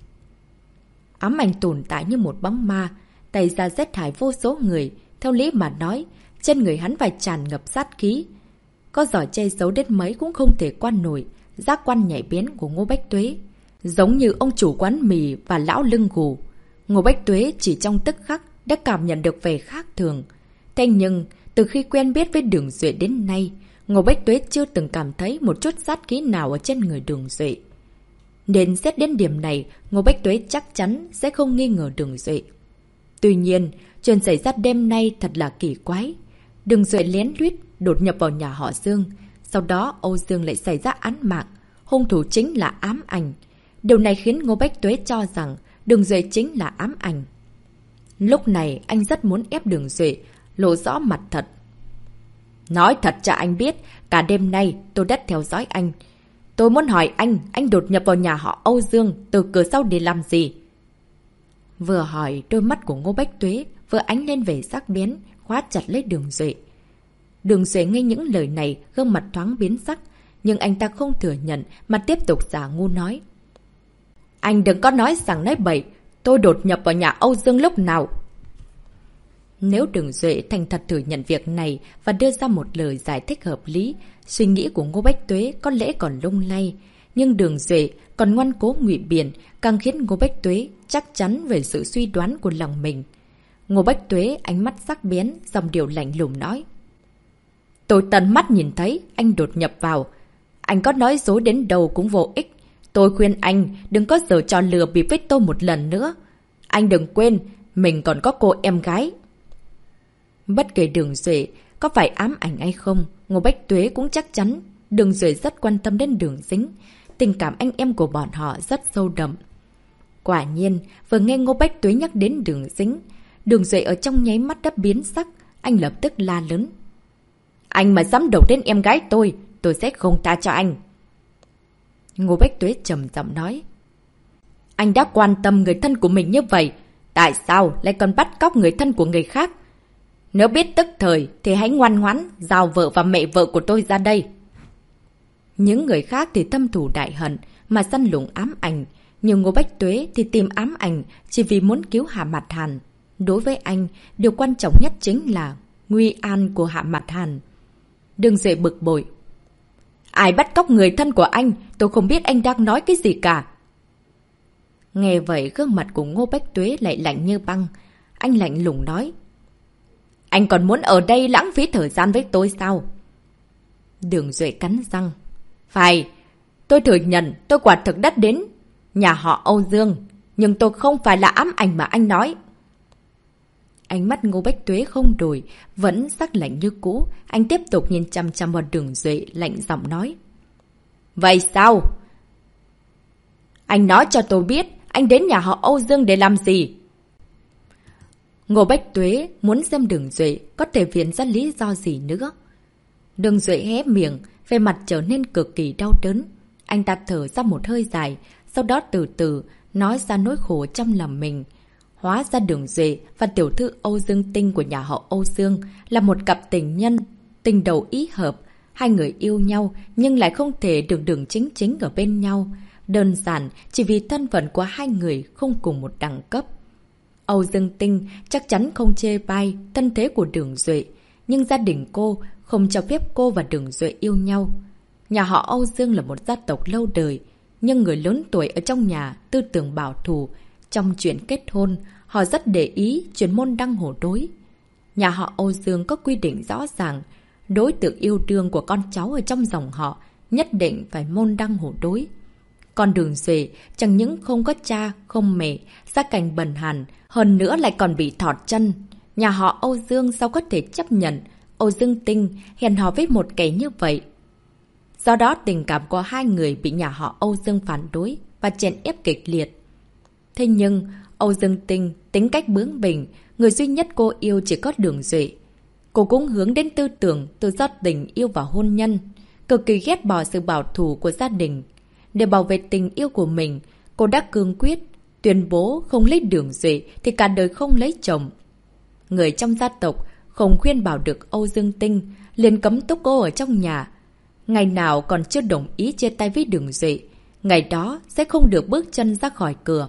Ám ảnh tồn tại như một bóng ma, tay ra giết hại vô số người. Theo lý mà nói, trên người hắn phải tràn ngập sát khí. Có giỏi che giấu đến mấy cũng không thể quan nổi giác quan nhạy bén của Ngô Bách Tuế. Giống như ông chủ quán mì và lão lưng gù. Ngô Bách Tuế chỉ trong tức khắc đã cảm nhận được vẻ khác thường. Thế nhưng, từ khi quen biết với Đường Duệ đến nay, Ngô Bách Tuế chưa từng cảm thấy một chút sát khí nào ở trên người Đường Duệ. Nên xét đến điểm này, Ngô Bách Tuế chắc chắn sẽ không nghi ngờ Đường Duệ. Tuy nhiên, chuyện xảy ra đêm nay thật là kỳ quái. Đường Duệ lén lút đột nhập vào nhà họ Dương. Sau đó Âu Dương lại xảy ra án mạng. Hung thủ chính là ám ảnh. Điều này khiến Ngô Bách Tuế cho rằng Đường Duệ chính là ám ảnh. Lúc này anh rất muốn ép Đường Duệ lộ rõ mặt thật. Nói thật cho anh biết, cả đêm nay tôi đã theo dõi anh. Tôi muốn hỏi anh, anh đột nhập vào nhà họ Âu Dương từ cửa sau để làm gì? Vừa hỏi, đôi mắt của Ngô Bách Tuế vừa ánh lên vẻ sắc bén, khóa chặt lấy Đường Duệ. Đường Duệ nghe những lời này, gương mặt thoáng biến sắc, nhưng anh ta không thừa nhận mà tiếp tục giả ngu nói. Anh đừng có nói rằng nói bậy, tôi đột nhập vào nhà Âu Dương lúc nào? Nếu Đường Duệ thành thật thừa nhận việc này và đưa ra một lời giải thích hợp lý, suy nghĩ của Ngô Bách Tuế có lẽ còn lung lay. Nhưng Đường Duệ còn ngoan cố ngụy biện, càng khiến Ngô Bách Tuế chắc chắn về sự suy đoán của lòng mình. Ngô Bách Tuế ánh mắt sắc bén, dòng điệu lạnh lùng nói. Tôi tận mắt nhìn thấy anh đột nhập vào. Anh có nói dối đến đâu cũng vô ích. Tôi khuyên anh đừng có giở trò lừa bịp với tôi một lần nữa. Anh đừng quên, mình còn có cô em gái. Bất kể Đường Duệ có phải ám ảnh hay không, Ngô Bách Tuế cũng chắc chắn Đường Duệ rất quan tâm đến Đường Sính. Tình cảm anh em của bọn họ rất sâu đậm. Quả nhiên, vừa nghe Ngô Bách Tuế nhắc đến Đường Sính, Đường Duệ ở trong nháy mắt đã biến sắc. Anh lập tức la lớn. Anh mà dám đổ đến em gái tôi, tôi sẽ không tha cho anh. Ngô Bách Tuế trầm giọng nói. Anh đã quan tâm người thân của mình như vậy, tại sao lại còn bắt cóc người thân của người khác? Nếu biết tức thời thì hãy ngoan ngoãn giao vợ và mẹ vợ của tôi ra đây. Những người khác thì thâm thù đại hận mà săn lùng ám ảnh, nhưng Ngô Bách Tuế thì tìm ám ảnh chỉ vì muốn cứu Hạ Mạt Hàn. Đối với anh, điều quan trọng nhất chính là nguy an của Hạ Mạt Hàn. Đường Duệ bực bội. Ai bắt cóc người thân của anh? Tôi không biết anh đang nói cái gì cả. Nghe vậy, gương mặt của Ngô Bách Tuế lại lạnh như băng. Anh lạnh lùng nói. Anh còn muốn ở đây lãng phí thời gian với tôi sao? Đường Duệ cắn răng. Phải, tôi thừa nhận tôi quả thực đã đến nhà họ Âu Dương, nhưng tôi không phải là ám ảnh mà anh nói. Ánh mắt Ngô Bách Tuế không đổi, vẫn sắc lạnh như cũ. Anh tiếp tục nhìn chăm chăm vào Đường Duệ, lạnh giọng nói. Vậy sao? Anh nói cho tôi biết, anh đến nhà họ Âu Dương để làm gì? Ngô Bách Tuế muốn xem Đường Duệ có thể viện ra lý do gì nữa. Đường Duệ hé miệng, về mặt trở nên cực kỳ đau đớn. Anh ta thở ra một hơi dài, sau đó từ từ nói ra nỗi khổ trong lòng mình. Hóa ra Đường Duệ và tiểu thư Âu Dương Tinh của nhà họ Âu Dương là một cặp tình nhân, tình đầu ý hợp. Hai người yêu nhau nhưng lại không thể được đường chính chính ở bên nhau. Đơn giản chỉ vì thân phận của hai người không cùng một đẳng cấp. Âu Dương Tinh chắc chắn không chê bai thân thế của Đường Duệ, nhưng gia đình cô không cho phép cô và Đường Duệ yêu nhau. Nhà họ Âu Dương là một gia tộc lâu đời, nhưng người lớn tuổi ở trong nhà tư tưởng bảo thủ. Trong chuyện kết hôn, họ rất để ý chuyện môn đăng hộ đối. Nhà họ Âu Dương có quy định rõ ràng, đối tượng yêu đương của con cháu ở trong dòng họ nhất định phải môn đăng hộ đối. Còn Đường Duệ chẳng những không có cha, không mẹ, gia cảnh bần hàn, hơn nữa lại còn bị thọt chân. Nhà họ Âu Dương sao có thể chấp nhận Âu Dương Tinh hẹn hò với một kẻ như vậy? Do đó tình cảm của hai người bị nhà họ Âu Dương phản đối và chèn ép kịch liệt. Thế nhưng Âu Dương Tinh tính cách bướng bỉnh, người duy nhất cô yêu chỉ có Đường Duệ. Cô cũng hướng đến tư tưởng tự do tình yêu và hôn nhân, cực kỳ ghét bỏ sự bảo thủ của gia đình. Để bảo vệ tình yêu của mình, cô đã cương quyết tuyên bố không lấy Đường Duệ thì cả đời không lấy chồng. Người trong gia tộc không khuyên bảo được Âu Dương Tinh, liền cấm túc cô ở trong nhà. Ngày nào còn chưa đồng ý chia tay với Đường Duệ, ngày đó sẽ không được bước chân ra khỏi cửa.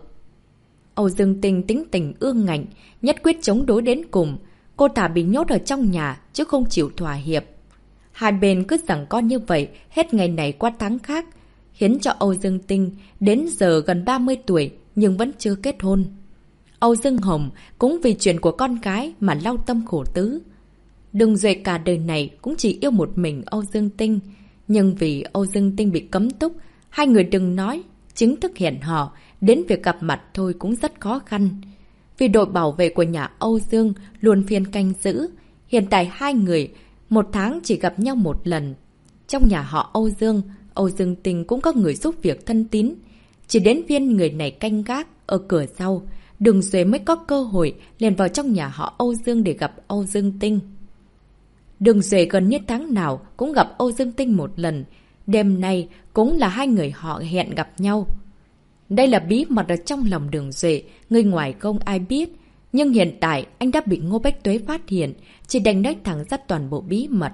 Âu Dương Tinh tính tình ương ngạnh, nhất quyết chống đối đến cùng. Cô thà bị nhốt ở trong nhà chứ không chịu thỏa hiệp. Hai bên cứ giằng co như vậy hết ngày này qua tháng khác, khiến cho Âu Dương Tinh đến giờ gần ba mươi tuổi nhưng vẫn chưa kết hôn. Âu Dương Hồng cũng vì chuyện của con gái mà lau tâm khổ tứ. Đường Duệ cả đời này cũng chỉ yêu một mình Âu Dương Tinh, nhưng vì Âu Dương Tinh bị cấm túc, hai người đừng nói chính thức hẹn hò, đến việc gặp mặt thôi cũng rất khó khăn. Vì đội bảo vệ của nhà Âu Dương luôn phiên canh giữ, hiện tại hai người một tháng chỉ gặp nhau một lần. Trong nhà họ Âu Dương, Âu Dương Tinh cũng có người giúp việc thân tín. Chỉ đến viên người này canh gác ở cửa sau, Đường Duệ mới có cơ hội liền vào trong nhà họ Âu Dương để gặp Âu Dương Tinh. Đường Duệ gần như tháng nào cũng gặp Âu Dương Tinh một lần. Đêm nay cũng là hai người họ hẹn gặp nhau. Đây là bí mật ở trong lòng Đường Duệ, người ngoài không ai biết. Nhưng hiện tại anh đã bị Ngô Bách Tuế phát hiện, chỉ đành nói thẳng ra toàn bộ bí mật.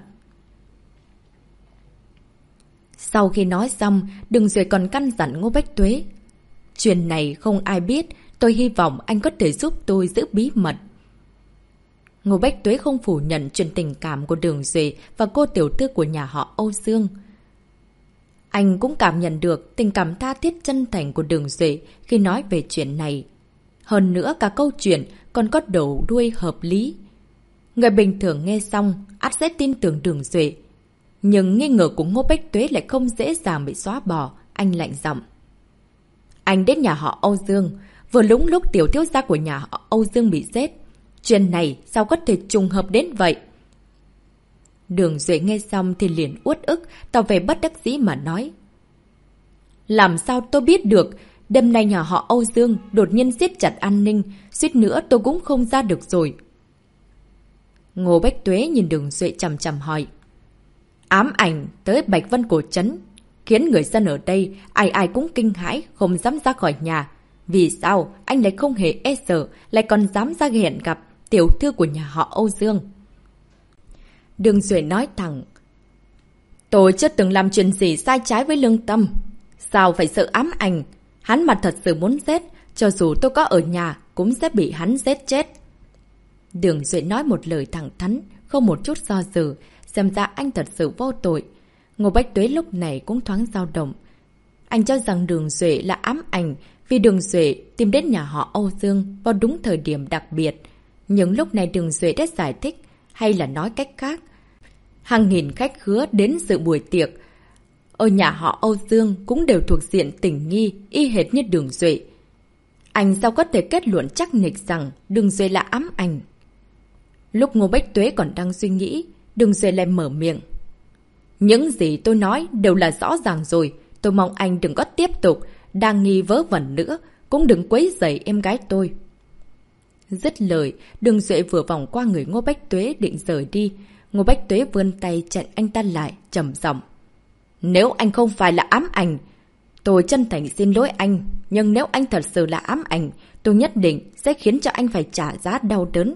Sau khi nói xong, Đường Duệ còn căn dặn Ngô Bách Tuế. Chuyện này không ai biết, tôi hy vọng anh có thể giúp tôi giữ bí mật. Ngô Bách Tuế không phủ nhận chuyện tình cảm của Đường Duệ và cô tiểu thư của nhà họ Âu Dương. Anh cũng cảm nhận được tình cảm tha thiết chân thành của Đường Duệ khi nói về chuyện này. Hơn nữa cả câu chuyện còn có đầu đuôi hợp lý. Người bình thường nghe xong ắt sẽ tin tưởng Đường Duệ. Nhưng nghi ngờ của Ngô Bách Tuế lại không dễ dàng bị xóa bỏ. Anh lạnh giọng. Anh đến nhà họ Âu Dương, vừa đúng lúc tiểu thiếu gia của nhà họ Âu Dương bị giết. Chuyện này sao có thể trùng hợp đến vậy? Đường Duệ nghe xong thì liền uất ức, tỏ vẻ bất đắc dĩ mà nói. Làm sao tôi biết được, đêm nay nhà họ Âu Dương đột nhiên siết chặt an ninh, suýt nữa tôi cũng không ra được rồi. Ngô Bách Tuế nhìn Đường Duệ chằm chằm hỏi. Ám ảnh tới Bạch Vân Cổ Trấn, khiến người dân ở đây ai ai cũng kinh hãi, không dám ra khỏi nhà. Vì sao anh lại không hề e sợ, lại còn dám ra hẹn gặp tiểu thư của nhà họ Âu Dương? Đường Duệ nói thẳng. Tôi chưa từng làm chuyện gì sai trái với lương tâm. Sao phải sợ ám ảnh? Hắn mà thật sự muốn giết, cho dù tôi có ở nhà cũng sẽ bị hắn giết chết. Đường Duệ nói một lời thẳng thắn, không một chút do dự, xem ra anh thật sự vô tội. Ngô Bách Tuế lúc này cũng thoáng dao động. Anh cho rằng Đường Duệ là ám ảnh vì Đường Duệ tìm đến nhà họ Âu Dương vào đúng thời điểm đặc biệt. Nhưng lúc này Đường Duệ đã giải thích, hay là nói cách khác. Hàng nghìn khách khứa đến dự buổi tiệc ở nhà họ Âu Dương cũng đều thuộc diện tình nghi, y hệt như Đường Duệ. Anh sao có thể kết luận chắc nịch rằng Đường Duệ là ám ảnh? Lúc Ngô Bách Tuế còn đang suy nghĩ, Đường Duệ lại mở miệng. Những gì tôi nói đều là rõ ràng rồi. Tôi mong anh đừng có tiếp tục đang nghi vớ vẩn nữa, cũng đừng quấy rầy em gái tôi. Dứt lời, Đường Duệ vừa vòng qua người Ngô Bách Tuế định rời đi. Ngô Bách Tuế vươn tay chặn anh ta lại, trầm giọng. Nếu anh không phải là ám ảnh, tôi chân thành xin lỗi anh. Nhưng nếu anh thật sự là ám ảnh, tôi nhất định sẽ khiến cho anh phải trả giá đau đớn.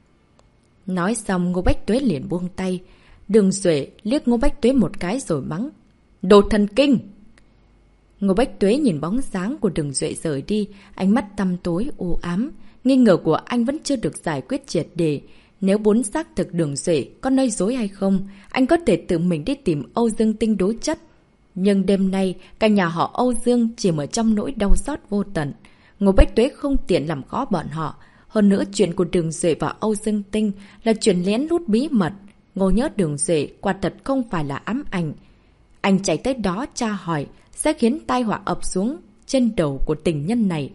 Nói xong, Ngô Bách Tuế liền buông tay. Đường Duệ liếc Ngô Bách Tuế một cái rồi mắng. Đồ thần kinh! Ngô Bách Tuế nhìn bóng dáng của Đường Duệ rời đi, ánh mắt tăm tối, u ám. Nghi ngờ của anh vẫn chưa được giải quyết triệt để. Nếu muốn xác thực Đường Duệ có nói dối hay không, anh có thể tự mình đi tìm Âu Dương Tinh đối chất. Nhưng đêm nay, cả nhà họ Âu Dương chỉ ở trong nỗi đau xót vô tận. Ngô Bách Tuế không tiện làm khó bọn họ. Hơn nữa, chuyện của Đường Duệ và Âu Dương Tinh là chuyện lén lút bí mật. Ngô nhớ Đường Duệ quả thật không phải là ám ảnh. Anh chạy tới đó tra hỏi sẽ khiến tai họa ập xuống trên đầu của tình nhân này.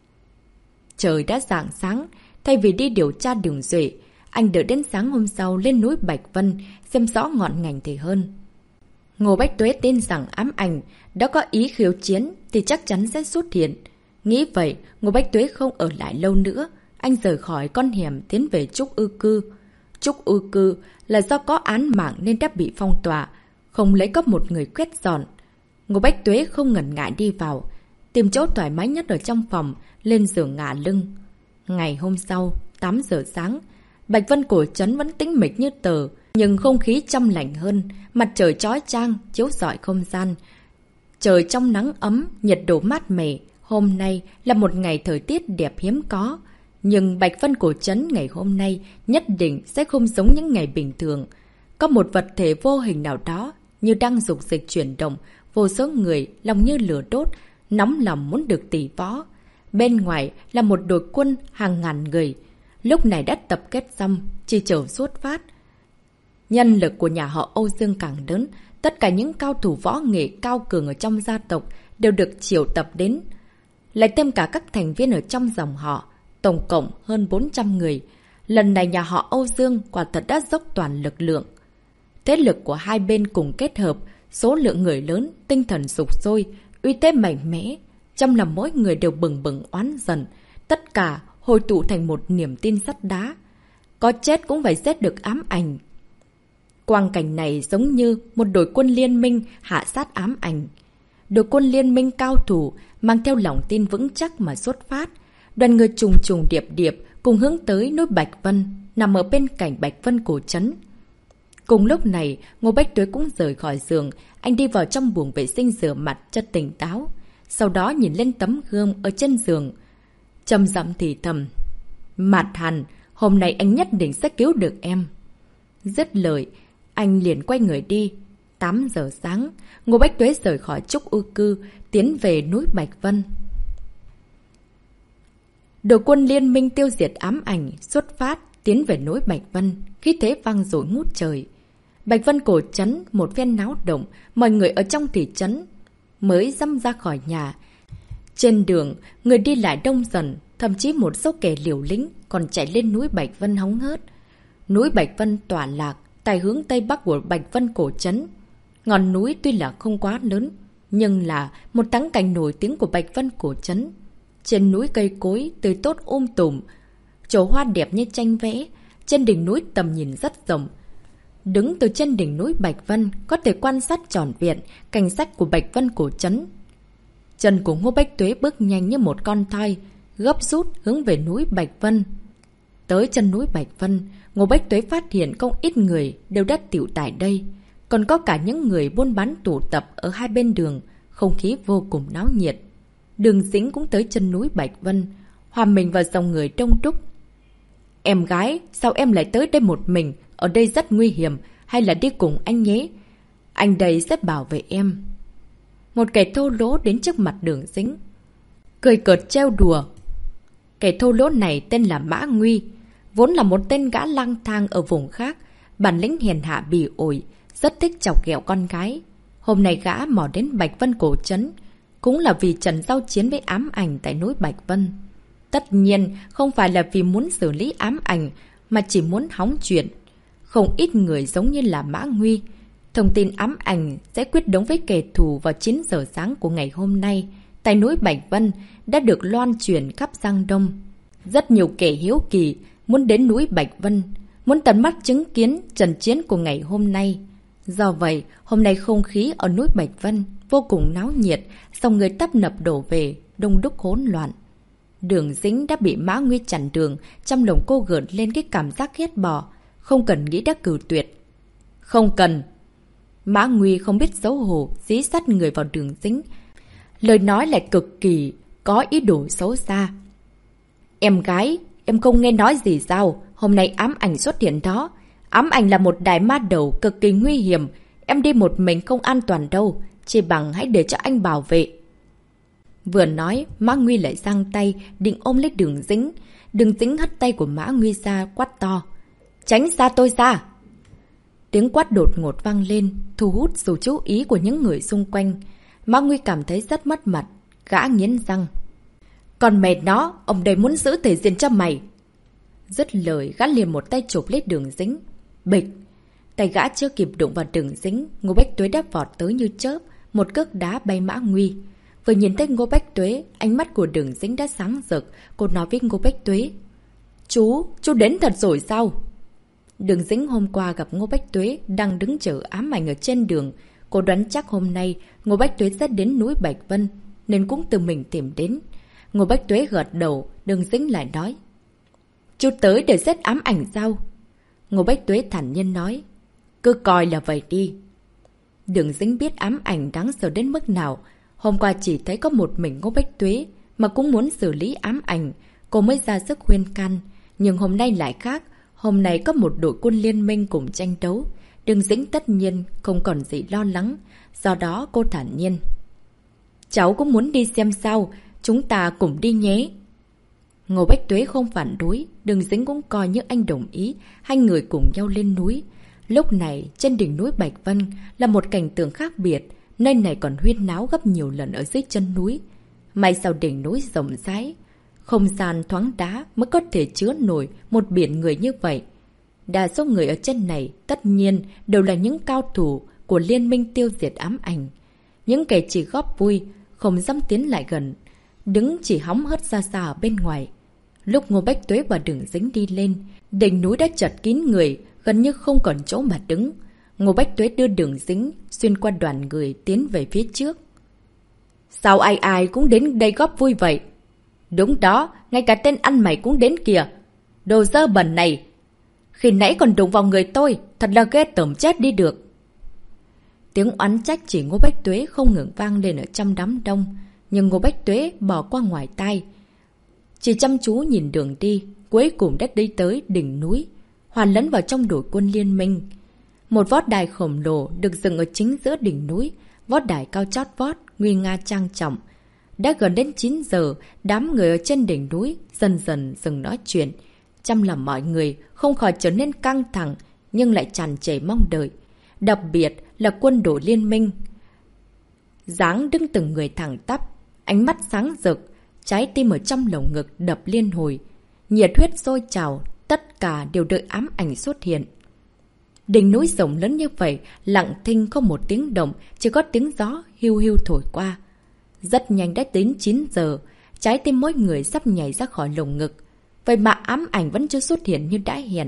Trời đã rạng sáng, thay vì đi điều tra Đường Duệ, anh đợi đến sáng hôm sau lên núi Bạch Vân xem rõ ngọn ngành thì hơn. Ngô Bách Tuế tin rằng ám ảnh đã có ý khiêu chiến thì chắc chắn sẽ xuất hiện. Nghĩ vậy, Ngô Bách Tuế không ở lại lâu nữa. Anh rời khỏi con hẻm tiến về Trúc Ư Cư. Trúc Ư Cư là do có án mạng nên đã bị phong tỏa, không lấy cấp một người quét dọn. Ngô Bách Tuế không ngần ngại đi vào, tìm chỗ thoải mái nhất ở trong phòng, lên giường ngả lưng. Ngày hôm sau, tám giờ sáng, Bạch Vân Cổ Trấn vẫn tĩnh mịch như tờ, nhưng không khí trong lành hơn, mặt trời chói chang chiếu rọi không gian. Trời trong nắng ấm, nhiệt độ mát mẻ. Hôm nay là một ngày thời tiết đẹp hiếm có. Nhưng Bạch Vân Cổ Trấn ngày hôm nay nhất định sẽ không giống những ngày bình thường. Có một vật thể vô hình nào đó như đang dục dịch chuyển động, vô số người lòng như lửa đốt, nóng lòng muốn được tỷ võ. Bên ngoài là một đội quân hàng ngàn người, lúc này đã tập kết xong, chỉ chờ xuất phát. Nhân lực của nhà họ Âu Dương càng lớn, tất cả những cao thủ võ nghệ cao cường ở trong gia tộc đều được triệu tập đến. Lại thêm cả các thành viên ở trong dòng họ, tổng cộng hơn bốn trăm người. Lần này nhà họ Âu Dương quả thật đã dốc toàn lực lượng. Thế lực của hai bên cùng kết hợp, số lượng người lớn, tinh thần sục sôi, uy thế mạnh mẽ. Trong lòng mỗi người đều bừng bừng oán giận, tất cả hồi tụ thành một niềm tin sắt đá. Có chết cũng phải giết được ám ảnh. Quang cảnh này giống như một đội quân liên minh hạ sát ám ảnh. Đội quân liên minh cao thủ mang theo lòng tin vững chắc mà xuất phát. Đoàn người trùng trùng điệp điệp cùng hướng tới núi Bạch Vân, nằm ở bên cạnh Bạch Vân Cổ Trấn. Cùng lúc này, Ngô Bách Tuế cũng rời khỏi giường. Anh đi vào trong buồng vệ sinh rửa mặt cho tỉnh táo. Sau đó nhìn lên tấm gương ở trên giường, trầm giọng thì thầm. Mạt Hàn, hôm nay anh nhất định sẽ cứu được em. Dứt lời, anh liền quay người đi. tám giờ sáng, Ngô Bách Tuế rời khỏi Trúc Ư Cư, tiến về núi Bạch Vân. Đội quân liên minh tiêu diệt ám ảnh xuất phát, tiến về núi Bạch Vân, khí thế vang dội ngút trời. Bạch Vân Cổ Trấn một phen náo động, mọi người ở trong thị trấn mới dăm ra khỏi nhà. Trên đường, người đi lại đông dần, thậm chí một số kẻ liều lĩnh còn chạy lên núi Bạch Vân hóng hớt. Núi Bạch Vân tọa lạc tại hướng tây bắc của Bạch Vân Cổ Trấn. Ngọn núi tuy là không quá lớn, nhưng là một thắng cảnh nổi tiếng của Bạch Vân Cổ Trấn. Trên núi cây cối tươi tốt um tùm, chỗ hoa đẹp như tranh vẽ. Trên đỉnh núi tầm nhìn rất rộng. Đứng từ trên đỉnh núi Bạch Vân có thể quan sát trọn vẹn cảnh sắc của Bạch Vân Cổ Trấn. Chân của Ngô Bách Tuế bước nhanh như một con thoi, gấp rút hướng về núi Bạch Vân. Tới chân núi Bạch Vân, Ngô Bách Tuế phát hiện không ít người đều đã tụ tại đây. Còn có cả những người buôn bán tụ tập ở hai bên đường, không khí vô cùng náo nhiệt. Đường Dĩnh cũng tới chân núi Bạch Vân, hòa mình vào dòng người đông đúc. Em gái, sao em lại tới đây một mình? Ở đây rất nguy hiểm, hay là đi cùng anh nhé? Anh đây sẽ bảo vệ em. Một kẻ thô lỗ đến trước mặt Đường Dĩnh, cười cợt trêu đùa. Kẻ thô lỗ này tên là Mã Nguy, vốn là một tên gã lang thang ở vùng khác, bản lĩnh hèn hạ bỉ ổi, rất thích chọc ghẹo con gái. Hôm nay gã mò đến Bạch Vân Cổ Trấn, cũng là vì trận giao chiến với ám ảnh tại núi Bạch Vân. Tất nhiên, không phải là vì muốn xử lý ám ảnh, mà chỉ muốn hóng chuyện. Không ít người giống như là Mã Nguy. Thông tin ám ảnh sẽ quyết đấu với kẻ thù vào chín giờ sáng của ngày hôm nay, tại núi Bạch Vân đã được loan truyền khắp Giang Đông. Rất nhiều kẻ hiếu kỳ muốn đến núi Bạch Vân, muốn tận mắt chứng kiến trận chiến của ngày hôm nay. Do vậy, hôm nay không khí ở núi Bạch Vân vô cùng náo nhiệt, dòng người tấp nập đổ về, đông đúc hỗn loạn. Đường Dĩnh đã bị Mã Nguy chặn đường, trong lòng cô gợn lên cái cảm giác ghét bỏ, không cần nghĩ đã cử tuyệt. Không cần. Mã Nguy không biết xấu hổ, dí sát người vào Đường Dĩnh. Lời nói lại cực kỳ có ý đồ xấu xa. Em gái, em không nghe nói gì sao? Hôm nay ám ảnh xuất hiện đó. Ám ảnh là một đại ma đầu cực kỳ nguy hiểm. Em đi một mình không an toàn đâu. Chỉ bằng hãy để cho anh bảo vệ. Vừa nói, Mã Nguy lại giang tay, định ôm lấy Đường Dĩnh. Đường Dĩnh hất tay của Mã Nguy ra, quát to. Tránh xa tôi ra! Tiếng quát đột ngột vang lên, thu hút sự chú ý của những người xung quanh. Mã Nguy cảm thấy rất mất mặt, gã nghiến răng. Còn mệt nó, ông đây muốn giữ thể diện cho mày. Dứt lời, gã liền một tay chụp lấy Đường Dĩnh. Bịch! Tay gã chưa kịp đụng vào Đường Dĩnh, Ngô Bách Tuế đã vọt tới như chớp, một cước đá bay Mã Nguy. Vừa nhìn thấy Ngô Bách Tuế, ánh mắt của Đường Dĩnh đã sáng rực, cô nói với Ngô Bách Tuế. Chú, chú đến thật rồi sao? Đường Dĩnh hôm qua gặp Ngô Bách Tuế đang đứng chờ ám ảnh ở trên đường. Cô đoán chắc hôm nay Ngô Bách Tuế sẽ đến núi Bạch Vân, nên cũng tự mình tìm đến. Ngô Bách Tuế gật đầu, Đường Dĩnh lại nói. Chú tới để giết ám ảnh sao? Ngô Bách Tuế thản nhiên nói. Cứ coi là vậy đi. Đường Dĩnh biết ám ảnh đáng sợ đến mức nào. Hôm qua chỉ thấy có một mình Ngô Bách Tuế mà cũng muốn xử lý ám ảnh, cô mới ra sức khuyên can. Nhưng hôm nay lại khác, hôm nay có một đội quân liên minh cùng tranh đấu. Đường Dĩnh tất nhiên không còn gì lo lắng, do đó cô thản nhiên. Cháu cũng muốn đi xem sao, chúng ta cùng đi nhé. Ngô Bách Tuế không phản đối, Đường Dĩnh cũng coi như anh đồng ý, hai người cùng nhau lên núi. Lúc này, trên đỉnh núi Bạch Vân là một cảnh tượng khác biệt, nơi này còn huyên náo gấp nhiều lần ở dưới chân núi. May sao đỉnh núi rộng rãi, không gian thoáng đá mới có thể chứa nổi một biển người như vậy. Đa số người ở trên này tất nhiên đều là những cao thủ của liên minh tiêu diệt ám ảnh. Những kẻ chỉ góp vui, không dám tiến lại gần, đứng chỉ hóng hớt xa xa ở bên ngoài. Lúc Ngô Bách Tuế và Đường Dĩnh đi lên, đỉnh núi đã chật kín người, gần như không còn chỗ mà đứng. Ngô Bách Tuế đưa Đường Dĩnh xuyên qua đoàn người tiến về phía trước. Sao ai ai cũng đến đây góp vui vậy? Đúng đó, ngay cả tên ăn mày cũng đến kìa. Đồ dơ bẩn này! Khi nãy còn đụng vào người tôi, thật là ghê tởm chết đi được. Tiếng oán trách chỉ Ngô Bách Tuế không ngừng vang lên ở trong đám đông. Nhưng Ngô Bách Tuế bỏ qua ngoài tai, chỉ chăm chú nhìn đường đi, cuối cùng đã đi tới đỉnh núi, hoàn lẫn vào trong đội quân liên minh. Một vót đài khổng lồ được dựng ở chính giữa đỉnh núi, vót đài cao chót vót, nguy nga trang trọng. Đã gần đến chín giờ, đám người ở trên đỉnh núi dần dần dừng nói chuyện. Trong lòng mọi người không khỏi trở nên căng thẳng, nhưng lại tràn trề mong đợi. đặc biệt là quân đội liên minh. Dáng đứng từng người thẳng tắp, ánh mắt sáng rực, trái tim ở trong lồng ngực đập liên hồi. Nhiệt huyết sôi trào, tất cả đều đợi ám ảnh xuất hiện. Đỉnh núi rộng lớn như vậy, lặng thinh không một tiếng động, chỉ có tiếng gió hiu hiu thổi qua. Rất nhanh đã đến chín giờ, trái tim mỗi người sắp nhảy ra khỏi lồng ngực. Vậy mà ám ảnh vẫn chưa xuất hiện như đã hẹn.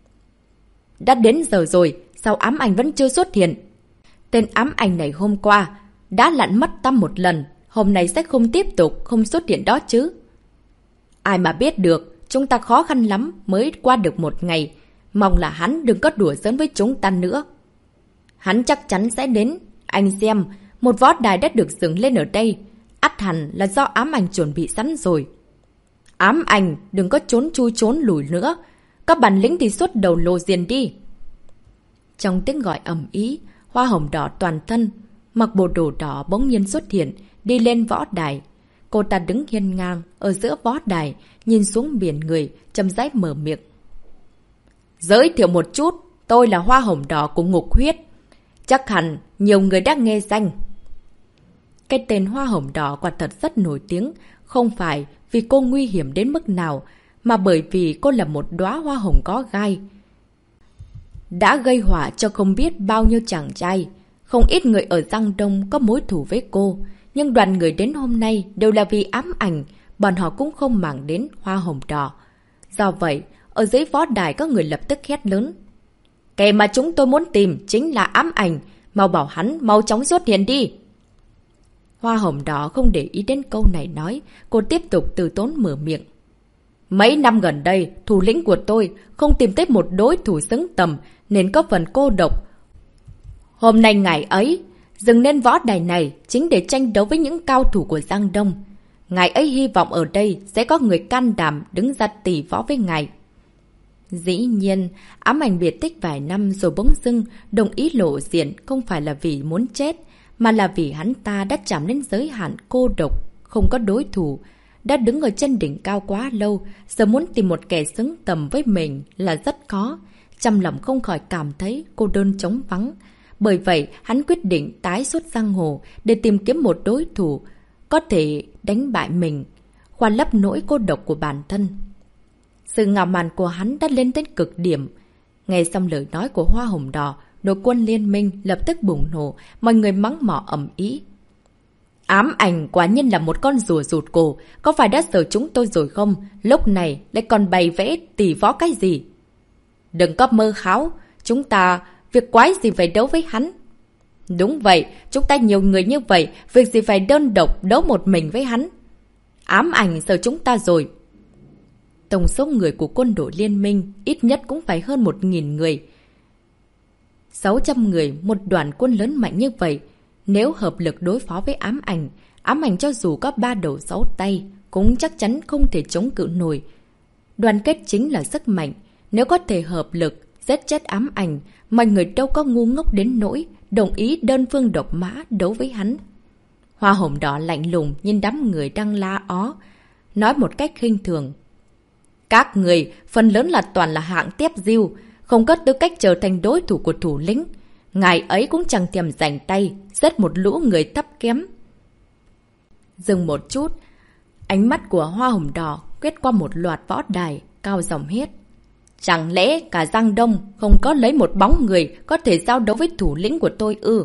Đã đến giờ rồi, sao ám ảnh vẫn chưa xuất hiện? Tên ám ảnh này hôm qua đã lặn mất tăm một lần, hôm nay sẽ không tiếp tục không xuất hiện đó chứ. Ai mà biết được, chúng ta khó khăn lắm mới qua được một ngày. Mong là hắn đừng có đùa giỡn với chúng ta nữa. Hắn chắc chắn sẽ đến. Anh xem, một võ đài đã được dựng lên ở đây. Ắt hẳn là do ám ảnh chuẩn bị sẵn rồi. Ám ảnh, đừng có trốn chui trốn lùi nữa. Các bản lĩnh thì xuất đầu lô diện đi. Trong tiếng gọi ầm ĩ, hoa hồng đỏ toàn thân, mặc bộ đồ đỏ bỗng nhiên xuất hiện, đi lên võ đài. Cô ta đứng hiên ngang ở giữa võ đài, nhìn xuống biển người, chậm rãi mở miệng. Giới thiệu một chút, tôi là hoa hồng đỏ của ngục huyết. Chắc hẳn nhiều người đã nghe danh. Cái tên hoa hồng đỏ quả thật rất nổi tiếng, không phải vì cô nguy hiểm đến mức nào, mà bởi vì cô là một đóa hoa hồng có gai. Đã gây họa cho không biết bao nhiêu chàng trai. Không ít người ở Giang Đông có mối thù với cô, nhưng đoàn người đến hôm nay đều là vì ám ảnh, bọn họ cũng không màng đến hoa hồng đỏ. Do vậy, ở dưới võ đài có người lập tức hét lớn. Kẻ mà chúng tôi muốn tìm chính là ám ảnh, mau bảo hắn mau chóng xuất hiện đi. Hoa hồng đỏ không để ý đến câu này nói, cô tiếp tục từ tốn mở miệng. Mấy năm gần đây, thủ lĩnh của tôi không tìm thấy một đối thủ xứng tầm nên có phần cô độc. Hôm nay ngài ấy dừng lên võ đài này chính để tranh đấu với những cao thủ của Giang Đông. Ngài ấy hy vọng ở đây sẽ có người can đảm đứng ra tỷ võ với ngài. Dĩ nhiên, ám ảnh biệt tích vài năm rồi bỗng dưng đồng ý lộ diện không phải là vì muốn chết, mà là vì hắn ta đã chạm đến giới hạn cô độc, không có đối thủ. Đã đứng ở chân đỉnh cao quá lâu, giờ muốn tìm một kẻ xứng tầm với mình là rất khó. Trong lòng không khỏi cảm thấy cô đơn trống vắng. Bởi vậy, hắn quyết định tái xuất giang hồ để tìm kiếm một đối thủ có thể đánh bại mình, khoan lấp nỗi cô độc của bản thân. Sự ngạo mạn của hắn đã lên đến cực điểm. Nghe xong lời nói của hoa hồng đỏ, đội quân liên minh lập tức bùng nổ, mọi người mắng mỏ ầm ĩ. Ám ảnh quả nhiên là một con rùa rụt cổ, có phải đã sợ chúng tôi rồi không? Lúc này lại còn bày vẽ tỉ võ cái gì? Đừng có mơ kháo, chúng ta việc quái gì phải đấu với hắn? Đúng vậy, chúng ta nhiều người như vậy, việc gì phải đơn độc đấu một mình với hắn? Ám ảnh sợ chúng ta rồi. Tổng số người của quân đội liên minh ít nhất cũng phải hơn một nghìn người. sáu trăm người, một đoàn quân lớn mạnh như vậy. Nếu hợp lực đối phó với ám ảnh, ám ảnh cho dù có ba đầu sáu tay, cũng chắc chắn không thể chống cự nổi. Đoàn kết chính là sức mạnh. Nếu có thể hợp lực, giết chết ám ảnh, mọi người đâu có ngu ngốc đến nỗi đồng ý đơn phương độc mã đấu với hắn. Hoa hồng đỏ lạnh lùng nhìn đám người đang la ó, nói một cách khinh thường. Các người, phần lớn là toàn là hạng tép diêu, không có tư cách trở thành đối thủ của thủ lĩnh. Ngài ấy cũng chẳng thèm rảnh tay, giết một lũ người thấp kém. Dừng một chút, ánh mắt của hoa hồng đỏ quét qua một loạt võ đài, cao giọng hét. Chẳng lẽ cả Giang Đông không có lấy một bóng người có thể giao đấu với thủ lĩnh của tôi ư?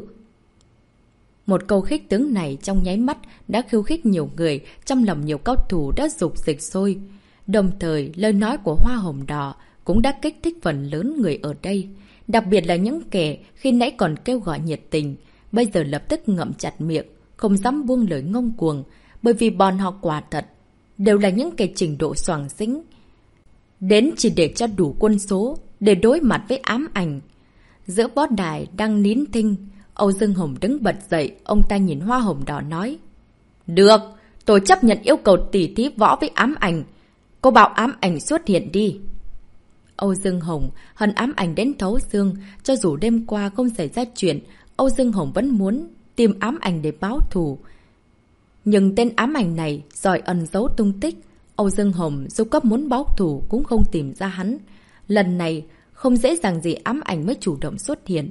Một câu khích tướng này trong nháy mắt đã khiêu khích nhiều người, trong lòng nhiều cao thủ đã dục dịch sôi. Đồng thời, lời nói của hoa hồng đỏ cũng đã kích thích phần lớn người ở đây. Đặc biệt là những kẻ khi nãy còn kêu gọi nhiệt tình, bây giờ lập tức ngậm chặt miệng, không dám buông lời ngông cuồng, bởi vì bọn họ quả thật đều là những kẻ trình độ xoàng xính. Đến chỉ để cho đủ quân số, để đối mặt với ám ảnh. Giữa võ đài đang nín thinh, Âu Dương Hồng đứng bật dậy, ông ta nhìn hoa hồng đỏ nói. Được, tôi chấp nhận yêu cầu tỉ thí võ với ám ảnh. Cô bảo ám ảnh xuất hiện đi. Âu Dương Hồng hận ám ảnh đến thấu xương, cho dù đêm qua không xảy ra chuyện, Âu Dương Hồng vẫn muốn tìm ám ảnh để báo thù. Nhưng tên ám ảnh này giỏi ẩn giấu tung tích, Âu Dương Hồng dù có muốn báo thù cũng không tìm ra hắn. Lần này không dễ dàng gì ám ảnh mới chủ động xuất hiện.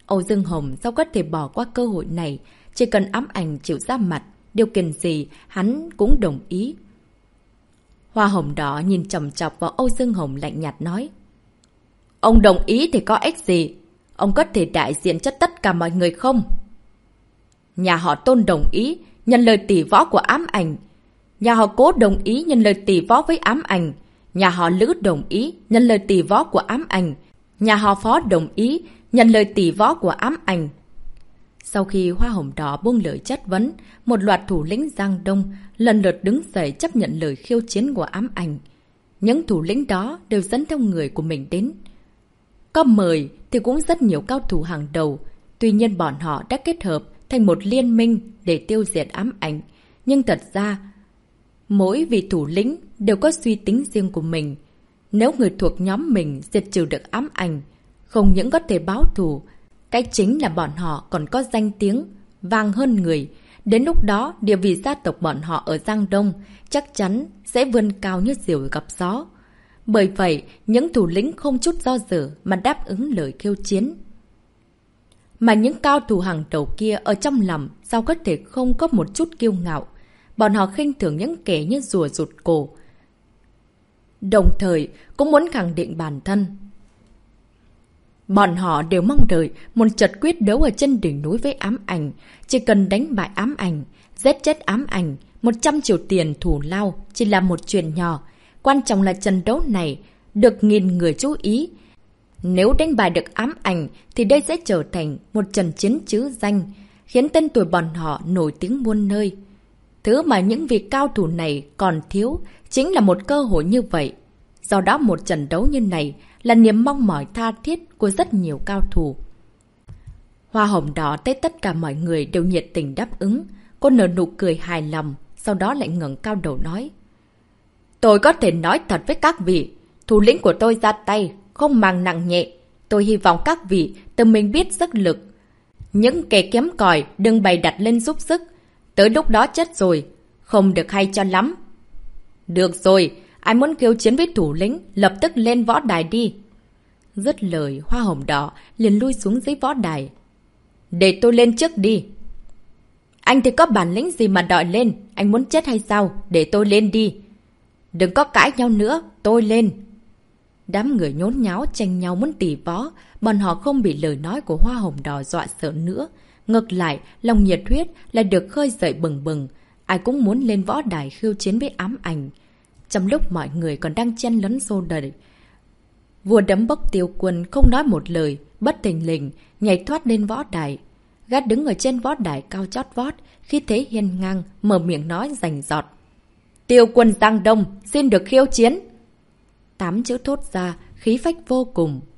Âu Dương Hồng sao có thể bỏ qua cơ hội này, chỉ cần ám ảnh chịu ra mặt, điều kiện gì hắn cũng đồng ý. Hoa hồng đỏ nhìn chằm chằm vào Âu Dương Hồng lạnh nhạt nói. Ông đồng ý thì có ích gì? Ông có thể đại diện cho tất cả mọi người không? Nhà họ Tôn đồng ý nhận lời tỷ võ của ám ảnh. Nhà họ Cố đồng ý nhận lời tỷ võ với ám ảnh. Nhà họ Lữ đồng ý nhận lời tỷ võ của ám ảnh. Nhà họ Phó đồng ý nhận lời tỷ võ của ám ảnh. Sau khi Hoa hồng đỏ buông lời chất vấn, một loạt thủ lĩnh Giang Đông lần lượt đứng dậy chấp nhận lời khiêu chiến của ám ảnh. Những thủ lĩnh đó đều dẫn theo người của mình đến. Có mời thì cũng rất nhiều cao thủ hàng đầu. Tuy nhiên bọn họ đã kết hợp thành một liên minh để tiêu diệt ám ảnh. Nhưng thật ra, mỗi vị thủ lĩnh đều có suy tính riêng của mình. Nếu người thuộc nhóm mình diệt trừ được ám ảnh, không những có thể báo thù, cái chính là bọn họ còn có danh tiếng vang hơn người. Đến lúc đó, địa vị gia tộc bọn họ ở Giang Đông chắc chắn sẽ vươn cao như diều gặp gió. Bởi vậy, những thủ lĩnh không chút do dự mà đáp ứng lời khiêu chiến. Mà những cao thủ hàng đầu kia ở trong lòng sao có thể không có một chút kiêu ngạo. Bọn họ khinh thường những kẻ như rùa rụt cổ. Đồng thời cũng muốn khẳng định bản thân. Bọn họ đều mong đợi một trận quyết đấu ở trên đỉnh núi với ám ảnh. Chỉ cần đánh bại ám ảnh, giết chết ám ảnh, một trăm triệu tiền thủ lao chỉ là một chuyện nhỏ. Quan trọng là trận đấu này được nghìn người chú ý. Nếu đánh bại được ám ảnh thì đây sẽ trở thành một trận chiến chữ danh, khiến tên tuổi bọn họ nổi tiếng muôn nơi. Thứ mà những vị cao thủ này còn thiếu chính là một cơ hội như vậy. Do đó một trận đấu như này là niềm mong mỏi tha thiết của rất nhiều cao thủ. Hoa hồng đỏ tới tất cả mọi người đều nhiệt tình đáp ứng. Cô nở nụ cười hài lòng, sau đó lại ngẩng cao đầu nói. Tôi có thể nói thật với các vị, thủ lĩnh của tôi ra tay, không mang nặng nhẹ. Tôi hy vọng các vị tự mình biết sức lực. Những kẻ kém cỏi đừng bày đặt lên giúp sức. Tới lúc đó chết rồi, không được hay cho lắm. Được rồi, ai muốn khiêu chiến với thủ lĩnh, lập tức lên võ đài đi. Dứt lời, Hoa hồng đỏ liền lui xuống dưới võ đài. Để tôi lên trước đi. Anh thì có bản lĩnh gì mà đòi lên, anh muốn chết hay sao? Để tôi lên đi. Đừng có cãi nhau nữa, tôi lên. Đám người nhốn nháo tranh nhau muốn tỉ võ, bọn họ không bị lời nói của Hoa hồng đỏ dọa sợ nữa. Ngược lại, lòng nhiệt huyết lại được khơi dậy bừng bừng. Ai cũng muốn lên võ đài khiêu chiến với ám ảnh. Trong lúc mọi người còn đang chen lấn xô đẩy, vua đấm bốc Tiêu Quân không nói một lời, bất thình lình nhảy thoát lên võ đài. Gã đứng ở trên võ đài cao chót vót, khi thế hiên ngang, mở miệng nói rành rọt. Tiêu Quân Giang Đông, xin được khiêu chiến. Tám chữ thốt ra, khí phách vô cùng.